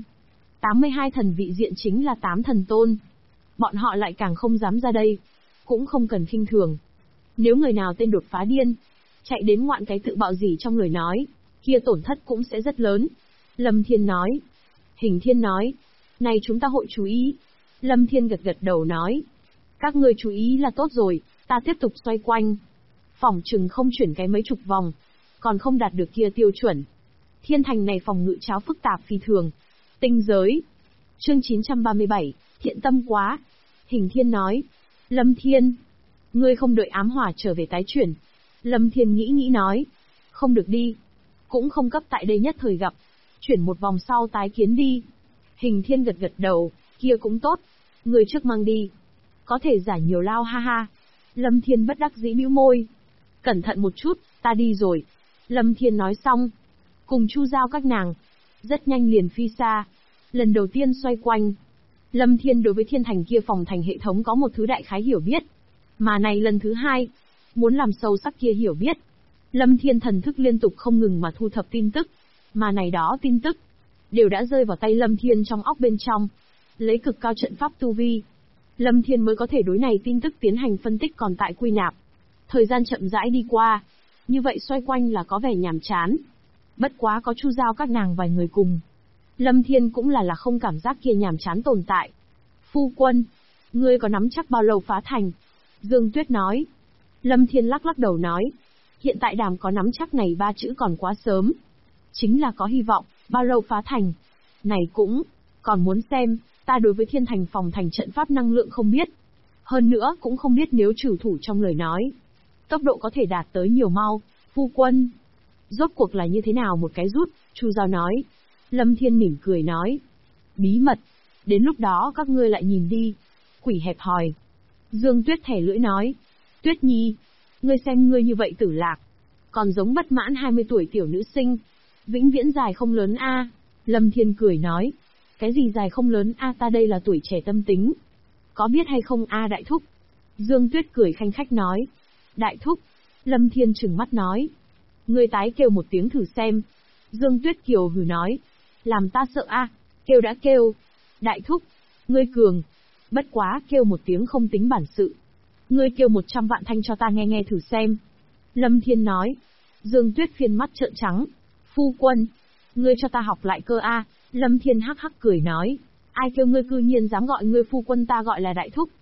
82 thần vị diện chính là 8 thần tôn. Bọn họ lại càng không dám ra đây. Cũng không cần khinh thường. Nếu người nào tên đột phá điên, chạy đến ngoạn cái tự bạo gì trong lời nói, kia tổn thất cũng sẽ rất lớn. Lâm Thiên nói. Hình Thiên nói. Này chúng ta hội chú ý. Lâm Thiên gật gật đầu nói. Các ngươi chú ý là tốt rồi, ta tiếp tục xoay quanh. Phỏng chừng không chuyển cái mấy chục vòng, còn không đạt được kia tiêu chuẩn. Thiên Thành này phòng ngự cháo phức tạp phi thường. Tinh giới. Chương 937, thiện tâm quá. Hình Thiên nói. Lâm Thiên, ngươi không đợi Ám Hỏa trở về tái chuyển. Lâm Thiên nghĩ nói. Không được đi. Cũng không cấp tại đây nhất thời gặp. Chuyển một vòng sau tái kiến đi. Hình Thiên gật gật đầu, kia cũng tốt. Người trước mang đi. Có thể giải nhiều lao ha ha. Lâm Thiên bất đắc dĩ bĩu môi. Cẩn thận một chút, ta đi rồi. Lâm Thiên nói xong. Cùng Chu Giao các nàng. Rất nhanh liền phi xa. Lần đầu tiên xoay quanh. Lâm Thiên đối với Thiên Thành kia phòng thành hệ thống có một thứ đại khái hiểu biết. Mà này lần thứ hai. Muốn làm sâu sắc kia hiểu biết. Lâm Thiên thần thức liên tục không ngừng mà thu thập tin tức. Mà này đó tin tức đều đã rơi vào tay Lâm Thiên trong óc bên trong. Lấy cực cao trận pháp tu vi, Lâm Thiên mới có thể đối này tin tức tiến hành phân tích còn tại quy nạp. Thời gian chậm rãi đi qua, như vậy xoay quanh là có vẻ nhàm chán. Bất quá có Chu Giao các nàng vài người cùng. Lâm Thiên cũng là không cảm giác kia nhàm chán tồn tại. Phu quân, ngươi có nắm chắc bao lâu phá thành? Dương Tuyết nói. Lâm Thiên lắc lắc đầu nói. Hiện tại đàm có nắm chắc này 3 chữ còn quá sớm. Chính là có hy vọng, bao lâu phá thành. Này cũng, còn muốn xem, ta đối với thiên thành phòng thành trận pháp năng lượng không biết. Hơn nữa cũng không biết nếu trừ thủ trong lời nói. Tốc độ có thể đạt tới nhiều mau, phu quân. Rốt cuộc là như thế nào một cái rút, Chu Giao nói. Lâm Thiên mỉm cười nói. Bí mật, đến lúc đó các ngươi lại nhìn đi. Quỷ hẹp hòi. Dương Tuyết thẻ lưỡi nói. Tuyết Nhi, ngươi xem ngươi như vậy tử lạc. Còn giống bất mãn 20 tuổi tiểu nữ sinh. Vĩnh viễn dài không lớn a. Lâm Thiên cười nói. Cái gì dài không lớn a, ta đây là tuổi trẻ tâm tính. Có biết hay không a đại thúc? Dương Tuyết cười khanh khách nói. Đại thúc. Lâm Thiên trừng mắt nói. Ngươi tái kêu một tiếng thử xem. Dương Tuyết kiều hừ nói. Làm ta sợ a, kêu đã kêu. Đại thúc, ngươi cường. Bất quá kêu một tiếng không tính bản sự. Ngươi kêu 100 vạn thanh cho ta nghe nghe thử xem. Lâm Thiên nói. Dương Tuyết phiên mắt trợn trắng. Phu quân, ngươi cho ta học lại cơ a. Lâm Thiên hắc hắc cười nói. Ai kêu ngươi cư nhiên dám gọi ngươi phu quân, ta gọi là đại thúc.